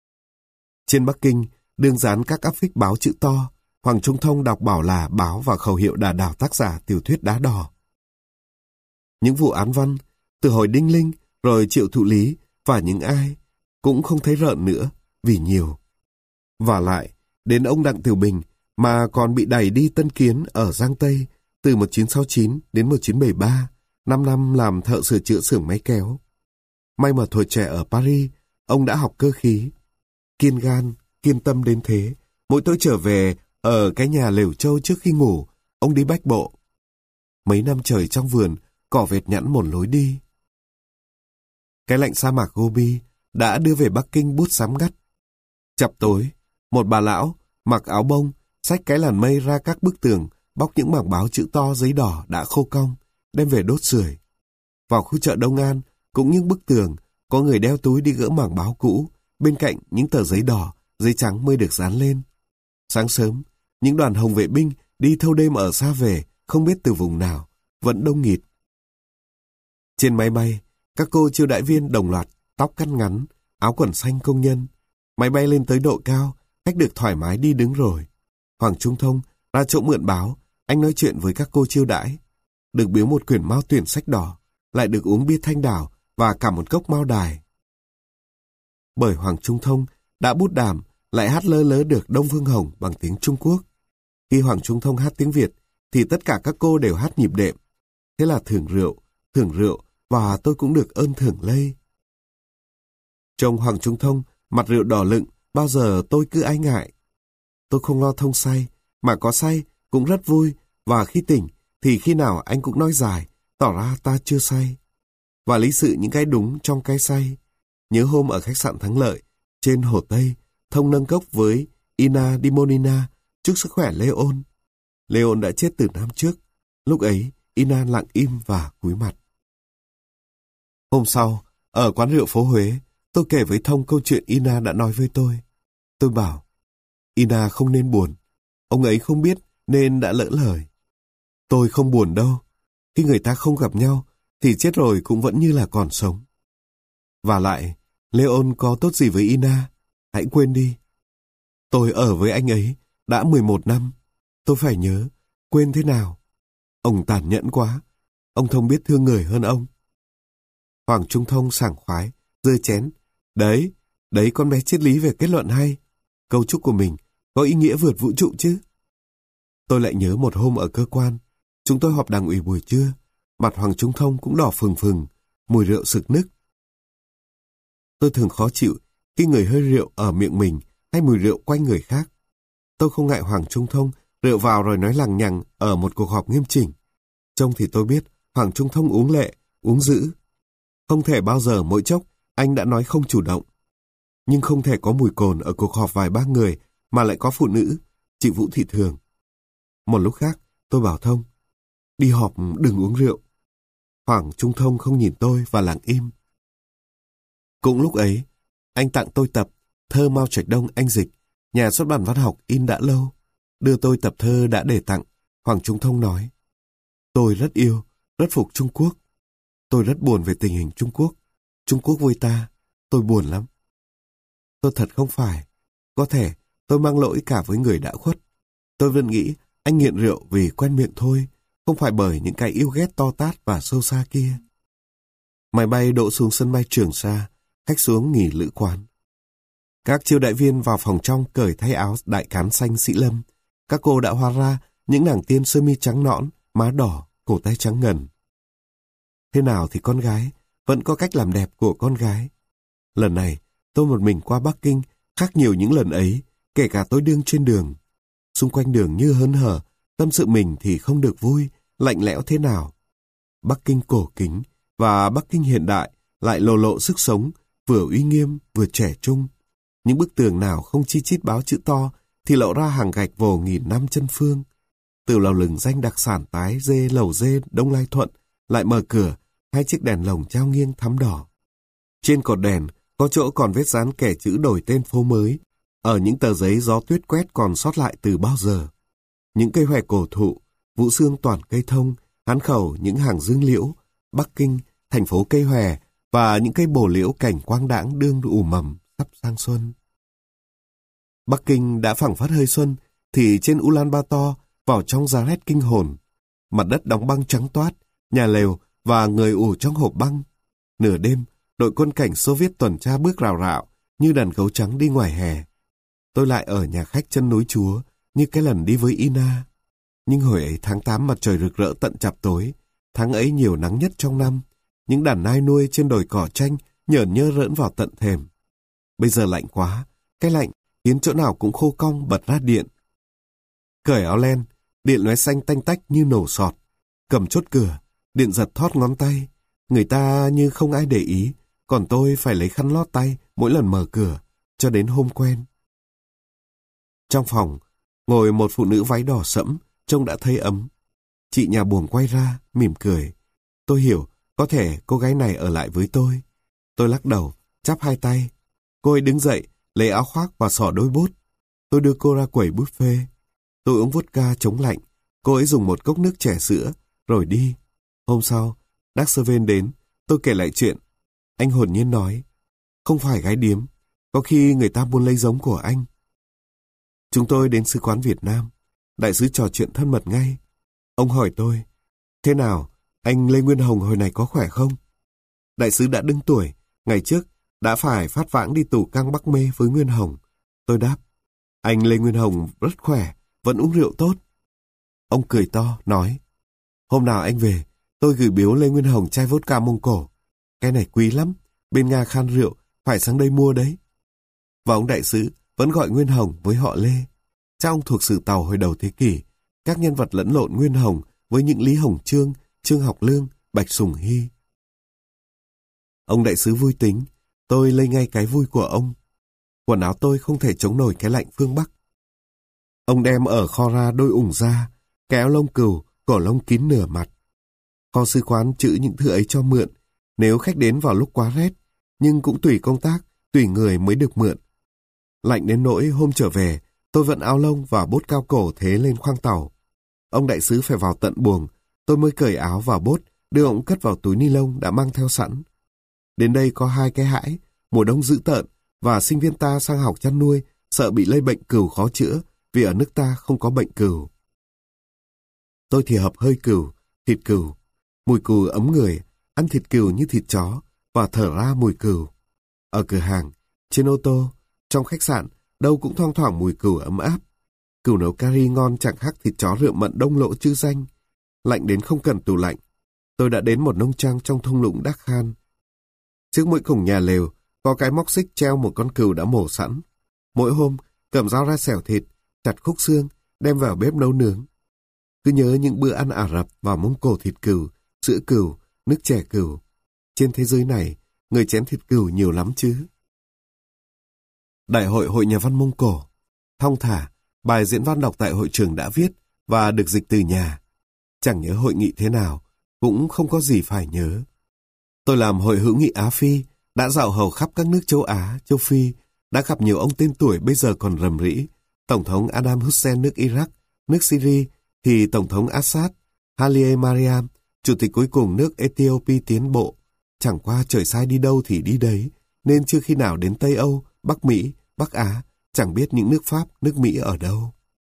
Trên Bắc Kinh, đương dán các áp phích báo chữ to, Hoàng Trung Thông đọc bảo là báo và khẩu hiệu đà đảo tác giả tiểu thuyết Đá Đỏ. Những vụ án văn, từ hồi Đinh Linh, rồi Triệu Thụ Lý và những ai, cũng không thấy rợn nữa, vì nhiều. Và lại, đến ông Đặng Tiểu Bình mà còn bị đẩy đi Tân Kiến ở Giang Tây từ một nghìn chín trăm sáu mươi chín đến một nghìn chín trăm bảy mươi ba, năm năm làm thợ sửa chữa xưởng máy kéo. May mà tuổi trẻ ở Paris, ông đã học cơ khí. Kiên gan, kiên tâm đến thế, mỗi tối trở về ở cái nhà lều trâu trước khi ngủ, ông đi bách bộ. Mấy năm trời trong vườn, cỏ vệt nhẵn một lối đi. Cái lạnh sa mạc Gobi đã đưa về Bắc Kinh bút sám ngắt. Chập tối, một bà lão mặc áo bông, xách cái làn mây ra các bức tường, bóc những mảng báo chữ to giấy đỏ đã khô cong, đem về đốt sưởi. Vào khu chợ Đông An, cũng những bức tường, có người đeo túi đi gỡ mảng báo cũ, bên cạnh những tờ giấy đỏ, giấy trắng mới được dán lên. Sáng sớm, những đoàn hồng vệ binh đi thâu đêm ở xa về, không biết từ vùng nào, vẫn đông nghịt. Trên máy bay, các cô chiêu đãi viên đồng loạt, tóc cắt ngắn, áo quần xanh công nhân. Máy bay lên tới độ cao, khách được thoải mái đi đứng rồi. Hoàng Trung Thông ra chỗ mượn báo, anh nói chuyện với các cô chiêu đãi. Được biếu một quyển mao tuyển sách đỏ, lại được uống bia Thanh Đảo và cả một cốc mao đài. Bởi Hoàng Trung Thông đã bút đàm, lại hát lơ lớ được Đông Phương Hồng bằng tiếng Trung Quốc. Khi Hoàng Trung Thông hát tiếng Việt, thì tất cả các cô đều hát nhịp đệm. Thế là thưởng rượu, thưởng rượu, và tôi cũng được ơn thưởng lây. Trông Hoàng Trung Thông, mặt rượu đỏ lựng, bao giờ tôi cứ ái ngại. Tôi không lo Thông say, mà có say cũng rất vui, và khi tỉnh thì khi nào anh cũng nói dài, tỏ ra ta chưa say. Và lý sự những cái đúng trong cái say. Nhớ hôm ở khách sạn Thắng Lợi, trên Hồ Tây, Thông nâng cốc với Ina Dimonina, chúc sức khỏe Leon. Leon đã chết từ năm trước. Lúc ấy, Ina lặng im và cúi mặt. Hôm sau, ở quán rượu phố Huế, tôi kể với Thông câu chuyện Ina đã nói với tôi. Tôi bảo, Ina không nên buồn. Ông ấy không biết nên đã lỡ lời. Tôi không buồn đâu. Khi người ta không gặp nhau, thì chết rồi cũng vẫn như là còn sống. Và lại, Leon có tốt gì với Ina? Hãy quên đi. Tôi ở với anh ấy đã mười một năm. Tôi phải nhớ, quên thế nào? Ông tàn nhẫn quá. Ông Thông biết thương người hơn ông. Hoàng Trung Thông sảng khoái, rơi chén. Đấy, đấy con bé triết lý về kết luận hay. Câu chúc của mình có ý nghĩa vượt vũ trụ chứ. Tôi lại nhớ một hôm ở cơ quan, chúng tôi họp đảng ủy buổi trưa, mặt Hoàng Trung Thông cũng đỏ phừng phừng, mùi rượu sực nức. Tôi thường khó chịu khi người hơi rượu ở miệng mình hay mùi rượu quanh người khác. Tôi không ngại Hoàng Trung Thông rượu vào rồi nói lằng nhằng ở một cuộc họp nghiêm chỉnh. Trông thì tôi biết Hoàng Trung Thông uống lệ, uống dữ. Không thể bao giờ mỗi chốc anh đã nói không chủ động. Nhưng không thể có mùi cồn ở cuộc họp vài ba người mà lại có phụ nữ, chị Vũ Thị Thường. Một lúc khác, tôi bảo Thông, đi họp đừng uống rượu. Hoàng Trung Thông không nhìn tôi và lặng im. Cũng lúc ấy, anh tặng tôi tập Thơ Mao Trạch Đông anh dịch, nhà xuất bản văn học in đã lâu. Đưa tôi tập thơ đã để tặng, Hoàng Trung Thông nói: tôi rất yêu, rất phục Trung Quốc. Tôi rất buồn về tình hình Trung Quốc. Trung Quốc với ta, tôi buồn lắm. Tôi thật không phải. Có thể tôi mang lỗi cả với người đã khuất. Tôi vẫn nghĩ anh nghiện rượu vì quen miệng thôi, không phải bởi những cái yêu ghét to tát và sâu xa kia. Máy bay đỗ xuống sân bay Trường Sa, khách xuống nghỉ lữ quán. Các chiêu đại viên vào phòng trong cởi thay áo đại cán xanh Sĩ Lâm. Các cô đã hóa ra những nàng tiên sơ mi trắng nõn, má đỏ, cổ tay trắng ngần. Thế nào thì con gái vẫn có cách làm đẹp của con gái. Lần này tôi một mình qua Bắc Kinh, khác nhiều những lần ấy, kể cả tôi đương trên đường. Xung quanh đường như hớn hở, tâm sự mình thì không được vui, lạnh lẽo thế nào. Bắc Kinh cổ kính và Bắc Kinh hiện đại lại lộ lộ sức sống, vừa uy nghiêm vừa trẻ trung. Những bức tường nào không chi chít báo chữ to thì lộ ra hàng gạch vồ nghìn năm chân phương. Từ lầu lừng danh đặc sản tái dê lầu dê Đông Lai Thuận lại mở cửa, hai chiếc đèn lồng trao nghiêng thắm đỏ. Trên cột đèn có chỗ còn vết dán kẻ chữ đổi tên phố mới, ở những tờ giấy gió tuyết quét còn sót lại từ bao giờ. Những cây hoè cổ thụ, Vũ Xương toàn cây thông, Hán Khẩu những hàng dương liễu, Bắc Kinh, thành phố cây hoè và những cây bồ liễu cảnh quang đãng đương ủ mầm sắp sang xuân. Bắc Kinh đã phảng phất hơi xuân, thì trên Ulaanbaatar vào trong giá rét kinh hồn. Mặt đất đóng băng trắng toát, nhà lều và người ủ trong hộp băng. Nửa đêm, đội quân cảnh Xô Viết tuần tra bước rào rạo như đàn gấu trắng đi ngoài hè. Tôi lại ở nhà khách chân núi Chúa như cái lần đi với Ina. Nhưng hồi ấy tháng tám mặt trời rực rỡ tận chạp tối, tháng ấy nhiều nắng nhất trong năm. Những đàn nai nuôi trên đồi cỏ tranh nhởn nhơ rỡn vào tận thềm. Bây giờ lạnh quá, cái lạnh khiến chỗ nào cũng khô cong bật ra điện. Cởi áo len, điện lóe xanh tanh tách như nổ sọt. Cầm chốt cửa, điện giật thót ngón tay. Người ta như không ai để ý, còn tôi phải lấy khăn lót tay mỗi lần mở cửa, cho đến hôm quen. Trong phòng, ngồi một phụ nữ váy đỏ sẫm, trông đã thấy ấm. Chị nhà buồng quay ra, mỉm cười. Tôi hiểu, có thể cô gái này ở lại với tôi. Tôi lắc đầu, chắp hai tay. Cô ấy đứng dậy, lấy áo khoác và xỏ đôi bốt. Tôi đưa cô ra quầy buffet. Tôi uống vodka chống lạnh. Cô ấy dùng một cốc nước chè sữa, rồi đi. Hôm sau, Đắc Sơ Vên đến, tôi kể lại chuyện. Anh hồn nhiên nói, không phải gái điếm, có khi người ta buôn lấy giống của anh. Chúng tôi đến sứ quán Việt Nam. Đại sứ trò chuyện thân mật ngay. Ông hỏi tôi, thế nào, anh Lê Nguyên Hồng hồi này có khỏe không? Đại sứ đã đứng tuổi, ngày trước đã phải phát vãng đi tù căng Bắc Mê với Nguyên Hồng. Tôi đáp, anh Lê Nguyên Hồng rất khỏe, vẫn uống rượu tốt. Ông cười to, nói, hôm nào anh về, tôi gửi biếu Lê Nguyên Hồng chai vodka Mông Cổ. Cái này quý lắm, bên Nga khan rượu, phải sang đây mua đấy. Và ông đại sứ vẫn gọi Nguyên Hồng với họ Lê. Cha ông thuộc sử Tàu hồi đầu thế kỷ, các nhân vật lẫn lộn Nguyên Hồng với những Lý Hồng Chương, Trương Học Lương, Bạch Sùng Hy. Ông đại sứ vui tính, tôi lấy ngay cái vui của ông. Quần áo tôi không thể chống nổi cái lạnh phương Bắc. Ông đem ở kho ra đôi ủng da, cái áo lông cừu, cổ lông kín nửa mặt. Kho sứ quán trữ những thứ ấy cho mượn, nếu khách đến vào lúc quá rét, nhưng cũng tùy công tác, tùy người mới được mượn. Lạnh đến nỗi hôm trở về, tôi vận áo lông và bốt cao cổ thế lên khoang tàu. Ông đại sứ phải vào tận buồng, tôi mới cởi áo và bốt, đưa ông cất vào túi ni lông đã mang theo sẵn. Đến đây có hai cái hãi, mùa đông dữ tợn, và sinh viên ta sang học chăn nuôi, sợ bị lây bệnh cừu khó chữa, vì ở nước ta không có bệnh cừu. Tôi thì hợp hơi cừu, thịt cừu. Mùi cừu ấm người, ăn thịt cừu như thịt chó, và thở ra mùi cừu. Ở cửa hàng, trên ô tô, trong khách sạn, đâu cũng thoang thoảng mùi cừu ấm áp. Cừu nấu cari ngon chẳng khác thịt chó rượu mận đông lỗ chữ danh. Lạnh đến không cần tủ lạnh. Tôi đã đến một nông trang trong thung lũng Đắc Khan. Trước mỗi cổng nhà lều, có cái móc xích treo một con cừu đã mổ sẵn. Mỗi hôm, cầm dao ra xẻo thịt, chặt khúc xương, đem vào bếp nấu nướng. Cứ nhớ những bữa ăn Ả Rập và Mông Cổ thịt cừu, sữa cừu, nước chè cừu. Trên thế giới này, người chén thịt cừu nhiều lắm chứ. Đại hội Hội Nhà văn Mông Cổ. Thong thả, bài diễn văn đọc tại hội trường đã viết và được dịch từ nhà. Chẳng nhớ hội nghị thế nào, cũng không có gì phải nhớ. Tôi làm hội hữu nghị Á Phi, đã dạo hầu khắp các nước châu Á, châu Phi, đã gặp nhiều ông tên tuổi bây giờ còn rầm rĩ. Tổng thống Saddam Hussein nước Iraq, nước Syria thì Tổng thống Assad, Haile Mariam, chủ tịch cuối cùng nước Ethiopia tiến bộ. Chẳng qua trời sai đi đâu thì đi đấy, nên chưa khi nào đến Tây Âu, Bắc Mỹ, Bắc Á, chẳng biết những nước Pháp, nước Mỹ ở đâu.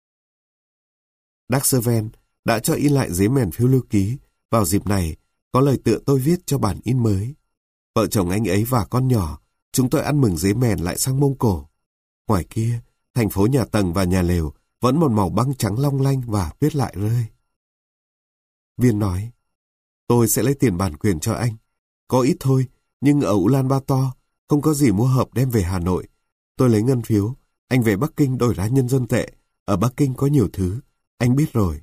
Daxerven đã cho in lại giấy mèn phiếu lưu ký. Vào dịp này, có lời tựa tôi viết cho bản in mới. Vợ chồng anh ấy và con nhỏ, chúng tôi ăn mừng giấy mèn lại sang Mông Cổ. Ngoài kia, thành phố nhà tầng và nhà lều vẫn một màu băng trắng long lanh và tuyết lại rơi. Viên nói, tôi sẽ lấy tiền bản quyền cho anh. Có ít thôi, nhưng ở Ulaanbaatar không có gì mua hợp đem về Hà Nội. Tôi lấy ngân phiếu, anh về Bắc Kinh đổi ra nhân dân tệ. Ở Bắc Kinh có nhiều thứ, anh biết rồi.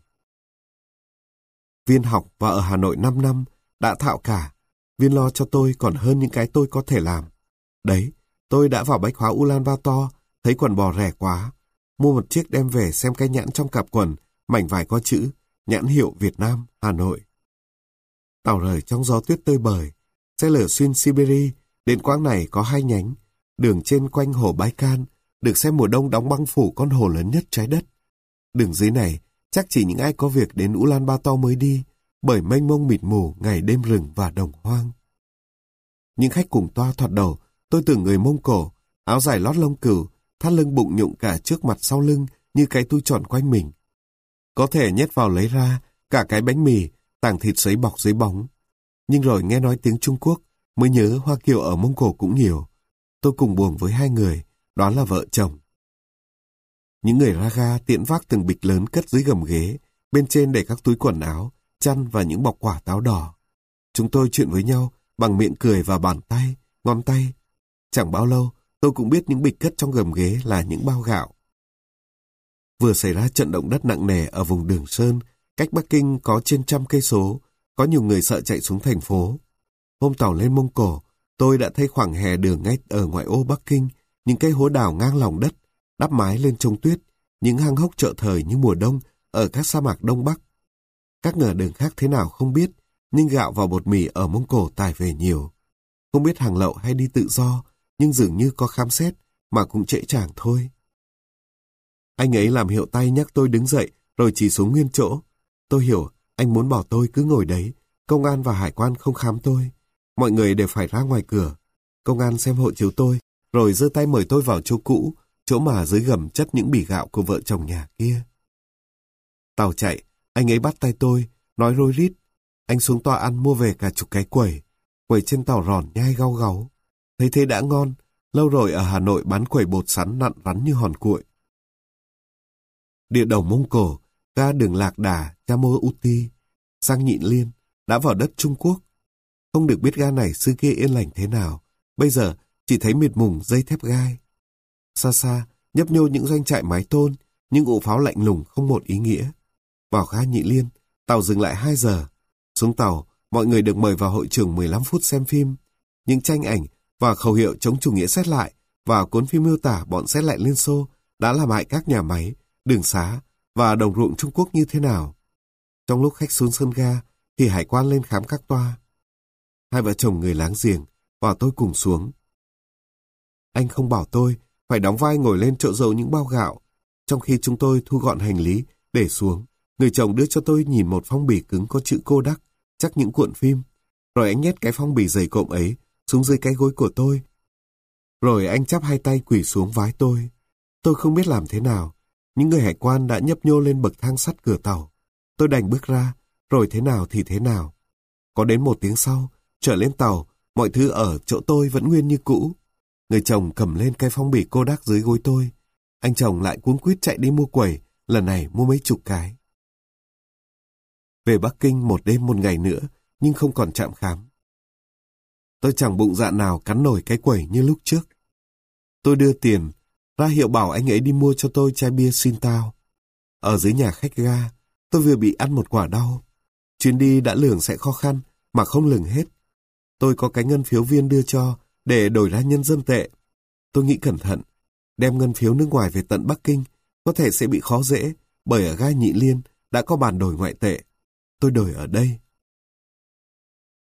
Viên học và ở Hà Nội năm năm, đã thạo cả. Viên lo cho tôi còn hơn những cái tôi có thể làm. Đấy, tôi đã vào bách hóa Ulaanbaatar, thấy quần bò rẻ quá. Mua một chiếc đem về xem cái nhãn trong cặp quần, mảnh vải có chữ, nhãn hiệu Việt Nam, Hà Nội. Tàu rời trong gió tuyết tơi bời, xe lửa xuyên Siberia, đến quãng này có hai nhánh. Đường trên quanh hồ Baikal, được xem mùa đông đóng băng phủ con hồ lớn nhất trái đất. Đường dưới này, chắc chỉ những ai có việc đến Ulaanbaatar mới đi, bởi mênh mông mịt mù ngày đêm rừng và đồng hoang. Những khách cùng toa thoạt đầu, tôi tưởng người Mông Cổ, áo dài lót lông cừu, thắt lưng bụng nhụng cả trước mặt sau lưng như cái túi tròn quanh mình. Có thể nhét vào lấy ra cả cái bánh mì, tảng thịt sấy bọc dưới bóng. Nhưng rồi nghe nói tiếng Trung Quốc, mới nhớ Hoa Kiều ở Mông Cổ cũng nhiều. Tôi cùng buồng với hai người, đó là vợ chồng. Những người Raga tiện vác từng bịch lớn cất dưới gầm ghế, bên trên để các túi quần áo, chăn và những bọc quả táo đỏ. Chúng tôi chuyện với nhau bằng miệng cười và bàn tay, ngón tay. Chẳng bao lâu, tôi cũng biết những bịch cất trong gầm ghế là những bao gạo. Vừa xảy ra trận động đất nặng nề ở vùng Đường Sơn, cách Bắc Kinh có trên trăm cây số, có nhiều người sợ chạy xuống thành phố. Hôm tàu lên Mông Cổ, tôi đã thấy khoảng hè đường ngay ở ngoại ô Bắc Kinh, những cây hố đào ngang lòng đất, đắp mái lên trông tuyết, những hang hốc chợ thời như mùa đông ở các sa mạc Đông Bắc. Các ngờ đường khác thế nào không biết, nhưng gạo và bột mì ở Mông Cổ tải về nhiều. Không biết hàng lậu hay đi tự do, nhưng dường như có khám xét, mà cũng trễ chàng thôi. Anh ấy làm hiệu tay nhắc tôi đứng dậy, rồi chỉ xuống nguyên chỗ. Tôi hiểu, anh muốn bảo tôi cứ ngồi đấy, công an và hải quan không khám tôi. Mọi người đều phải ra ngoài cửa. Công an xem hộ chiếu tôi, rồi giơ tay mời tôi vào chỗ cũ, chỗ mà dưới gầm chất những bỉ gạo của vợ chồng nhà kia. Tàu chạy, anh ấy bắt tay tôi, nói rối rít. Anh xuống toa ăn mua về cả chục cái quẩy. Quẩy trên tàu ròn nhai gau gáu. Thấy thế đã ngon, lâu rồi ở Hà Nội bán quẩy bột sắn nặn rắn như hòn cuội. Địa đầu Mông Cổ, ga đường Lạc Đà, Chamo Uti, sang Nhị Liên, đã vào đất Trung Quốc. Không được biết ga này xưa kia yên lành thế nào, bây giờ chỉ thấy mịt mùng dây thép gai. Xa xa, nhấp nhô những doanh trại mái tôn, những ụ pháo lạnh lùng không một ý nghĩa. Vào ga Nhị Liên, tàu dừng lại hai giờ. Xuống tàu, mọi người được mời vào hội trường mười lăm phút xem phim. Những tranh ảnh và khẩu hiệu chống chủ nghĩa xét lại và cuốn phim miêu tả bọn xét lại Liên Xô đã làm hại các nhà máy, đường xá và đồng ruộng Trung Quốc như thế nào. Trong lúc khách xuống sân ga thì hải quan lên khám các toa. Hai vợ chồng người láng giềng và tôi cùng xuống. Anh không bảo tôi phải đóng vai ngồi lên chỗ giấu những bao gạo. Trong khi chúng tôi thu gọn hành lý để xuống, người chồng đưa cho tôi nhìn một phong bì cứng có chữ Kodak, chắc những cuộn phim. Rồi anh nhét cái phong bì dày cộm ấy xuống dưới cái gối của tôi. Rồi anh chắp hai tay quỳ xuống vái tôi. Tôi không biết làm thế nào. Những người hải quan đã nhấp nhô lên bậc thang sắt cửa tàu. Tôi đành bước ra, rồi thế nào thì thế nào. Có đến một tiếng sau, trở lên tàu, mọi thứ ở chỗ tôi vẫn nguyên như cũ. Người chồng cầm lên cái phong bì Kodak dưới gối tôi. Anh chồng lại cuống quýt chạy đi mua quẩy, lần này mua mấy chục cái. Về Bắc Kinh một đêm một ngày nữa, nhưng không còn trạm khám. Tôi chẳng bụng dạ nào cắn nổi cái quẩy như lúc trước. Tôi đưa tiền, ra hiệu bảo anh ấy đi mua cho tôi chai bia Sintao. Ở dưới nhà khách ga, tôi vừa bị ăn một quả đau. Chuyến đi đã lường sẽ khó khăn, mà không lường hết. Tôi có cái ngân phiếu Viên đưa cho, để đổi ra nhân dân tệ. Tôi nghĩ cẩn thận, đem ngân phiếu nước ngoài về tận Bắc Kinh, có thể sẽ bị khó dễ, bởi ở ga Nhị Liên đã có bản đổi ngoại tệ. Tôi đổi ở đây.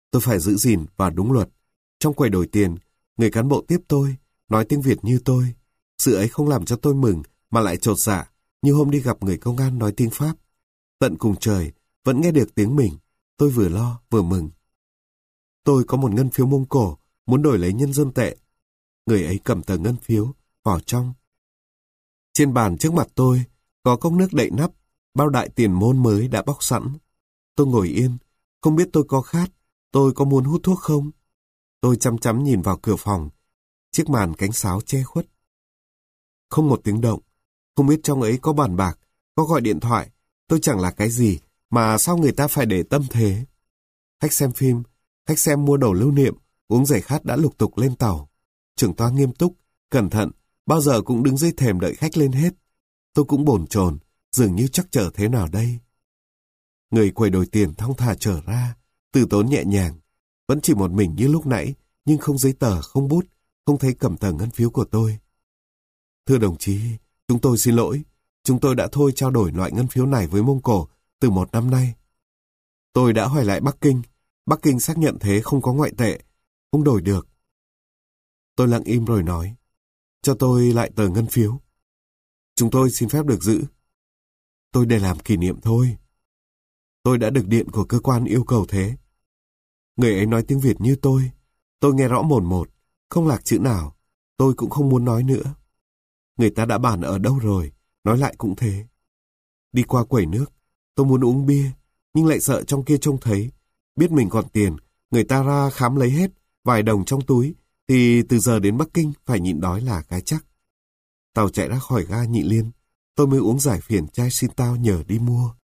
Tôi phải giữ gìn và đúng luật. Trong quầy đổi tiền, người cán bộ tiếp tôi, nói tiếng Việt như tôi. Sự ấy không làm cho tôi mừng, mà lại chột dạ, như hôm đi gặp người công an nói tiếng Pháp. Tận cùng trời, vẫn nghe được tiếng mình. Tôi vừa lo, vừa mừng. Tôi có một ngân phiếu Mông Cổ, muốn đổi lấy nhân dân tệ. Người ấy cầm tờ ngân phiếu, vào trong. Trên bàn trước mặt tôi, có cốc nước đậy nắp, bao đại tiền môn mới đã bóc sẵn. Tôi ngồi yên, không biết tôi có khát, tôi có muốn hút thuốc không? Tôi chăm chăm nhìn vào cửa phòng, chiếc màn cánh sáo che khuất. Không một tiếng động, không biết trong ấy có bàn bạc, có gọi điện thoại, tôi chẳng là cái gì, mà sao người ta phải để tâm thế? Khách xem phim, khách xem mua đồ lưu niệm, uống giải khát đã lục tục lên tàu. Trưởng toa nghiêm túc, cẩn thận, bao giờ cũng đứng dưới thềm đợi khách lên hết. Tôi cũng bồn chồn, dường như chắc chờ thế nào đây. Người quầy đổi tiền thong thả trở ra, từ tốn nhẹ nhàng, vẫn chỉ một mình như lúc nãy, nhưng không giấy tờ, không bút, không thấy cầm tờ ngân phiếu của tôi. Thưa đồng chí, chúng tôi xin lỗi, chúng tôi đã thôi trao đổi loại ngân phiếu này với Mông Cổ từ một năm nay. Tôi đã hỏi lại Bắc Kinh, Bắc Kinh xác nhận thế không có ngoại tệ, không đổi được. Tôi lặng im rồi nói, cho tôi lại tờ ngân phiếu. Chúng tôi xin phép được giữ. Tôi để làm kỷ niệm thôi. Tôi đã được điện của cơ quan yêu cầu thế. Người ấy nói tiếng Việt như tôi. Tôi nghe rõ mồn một, không lạc chữ nào. Tôi cũng không muốn nói nữa. Người ta đã bàn ở đâu rồi, nói lại cũng thế. Đi qua quầy nước, tôi muốn uống bia, nhưng lại sợ trong kia trông thấy. Biết mình còn tiền, người ta ra khám lấy hết, vài đồng trong túi, thì từ giờ đến Bắc Kinh phải nhịn đói là cái chắc. Tàu chạy ra khỏi ga Nhị Liên, tôi mới uống giải phiền chai xin tao nhờ đi mua.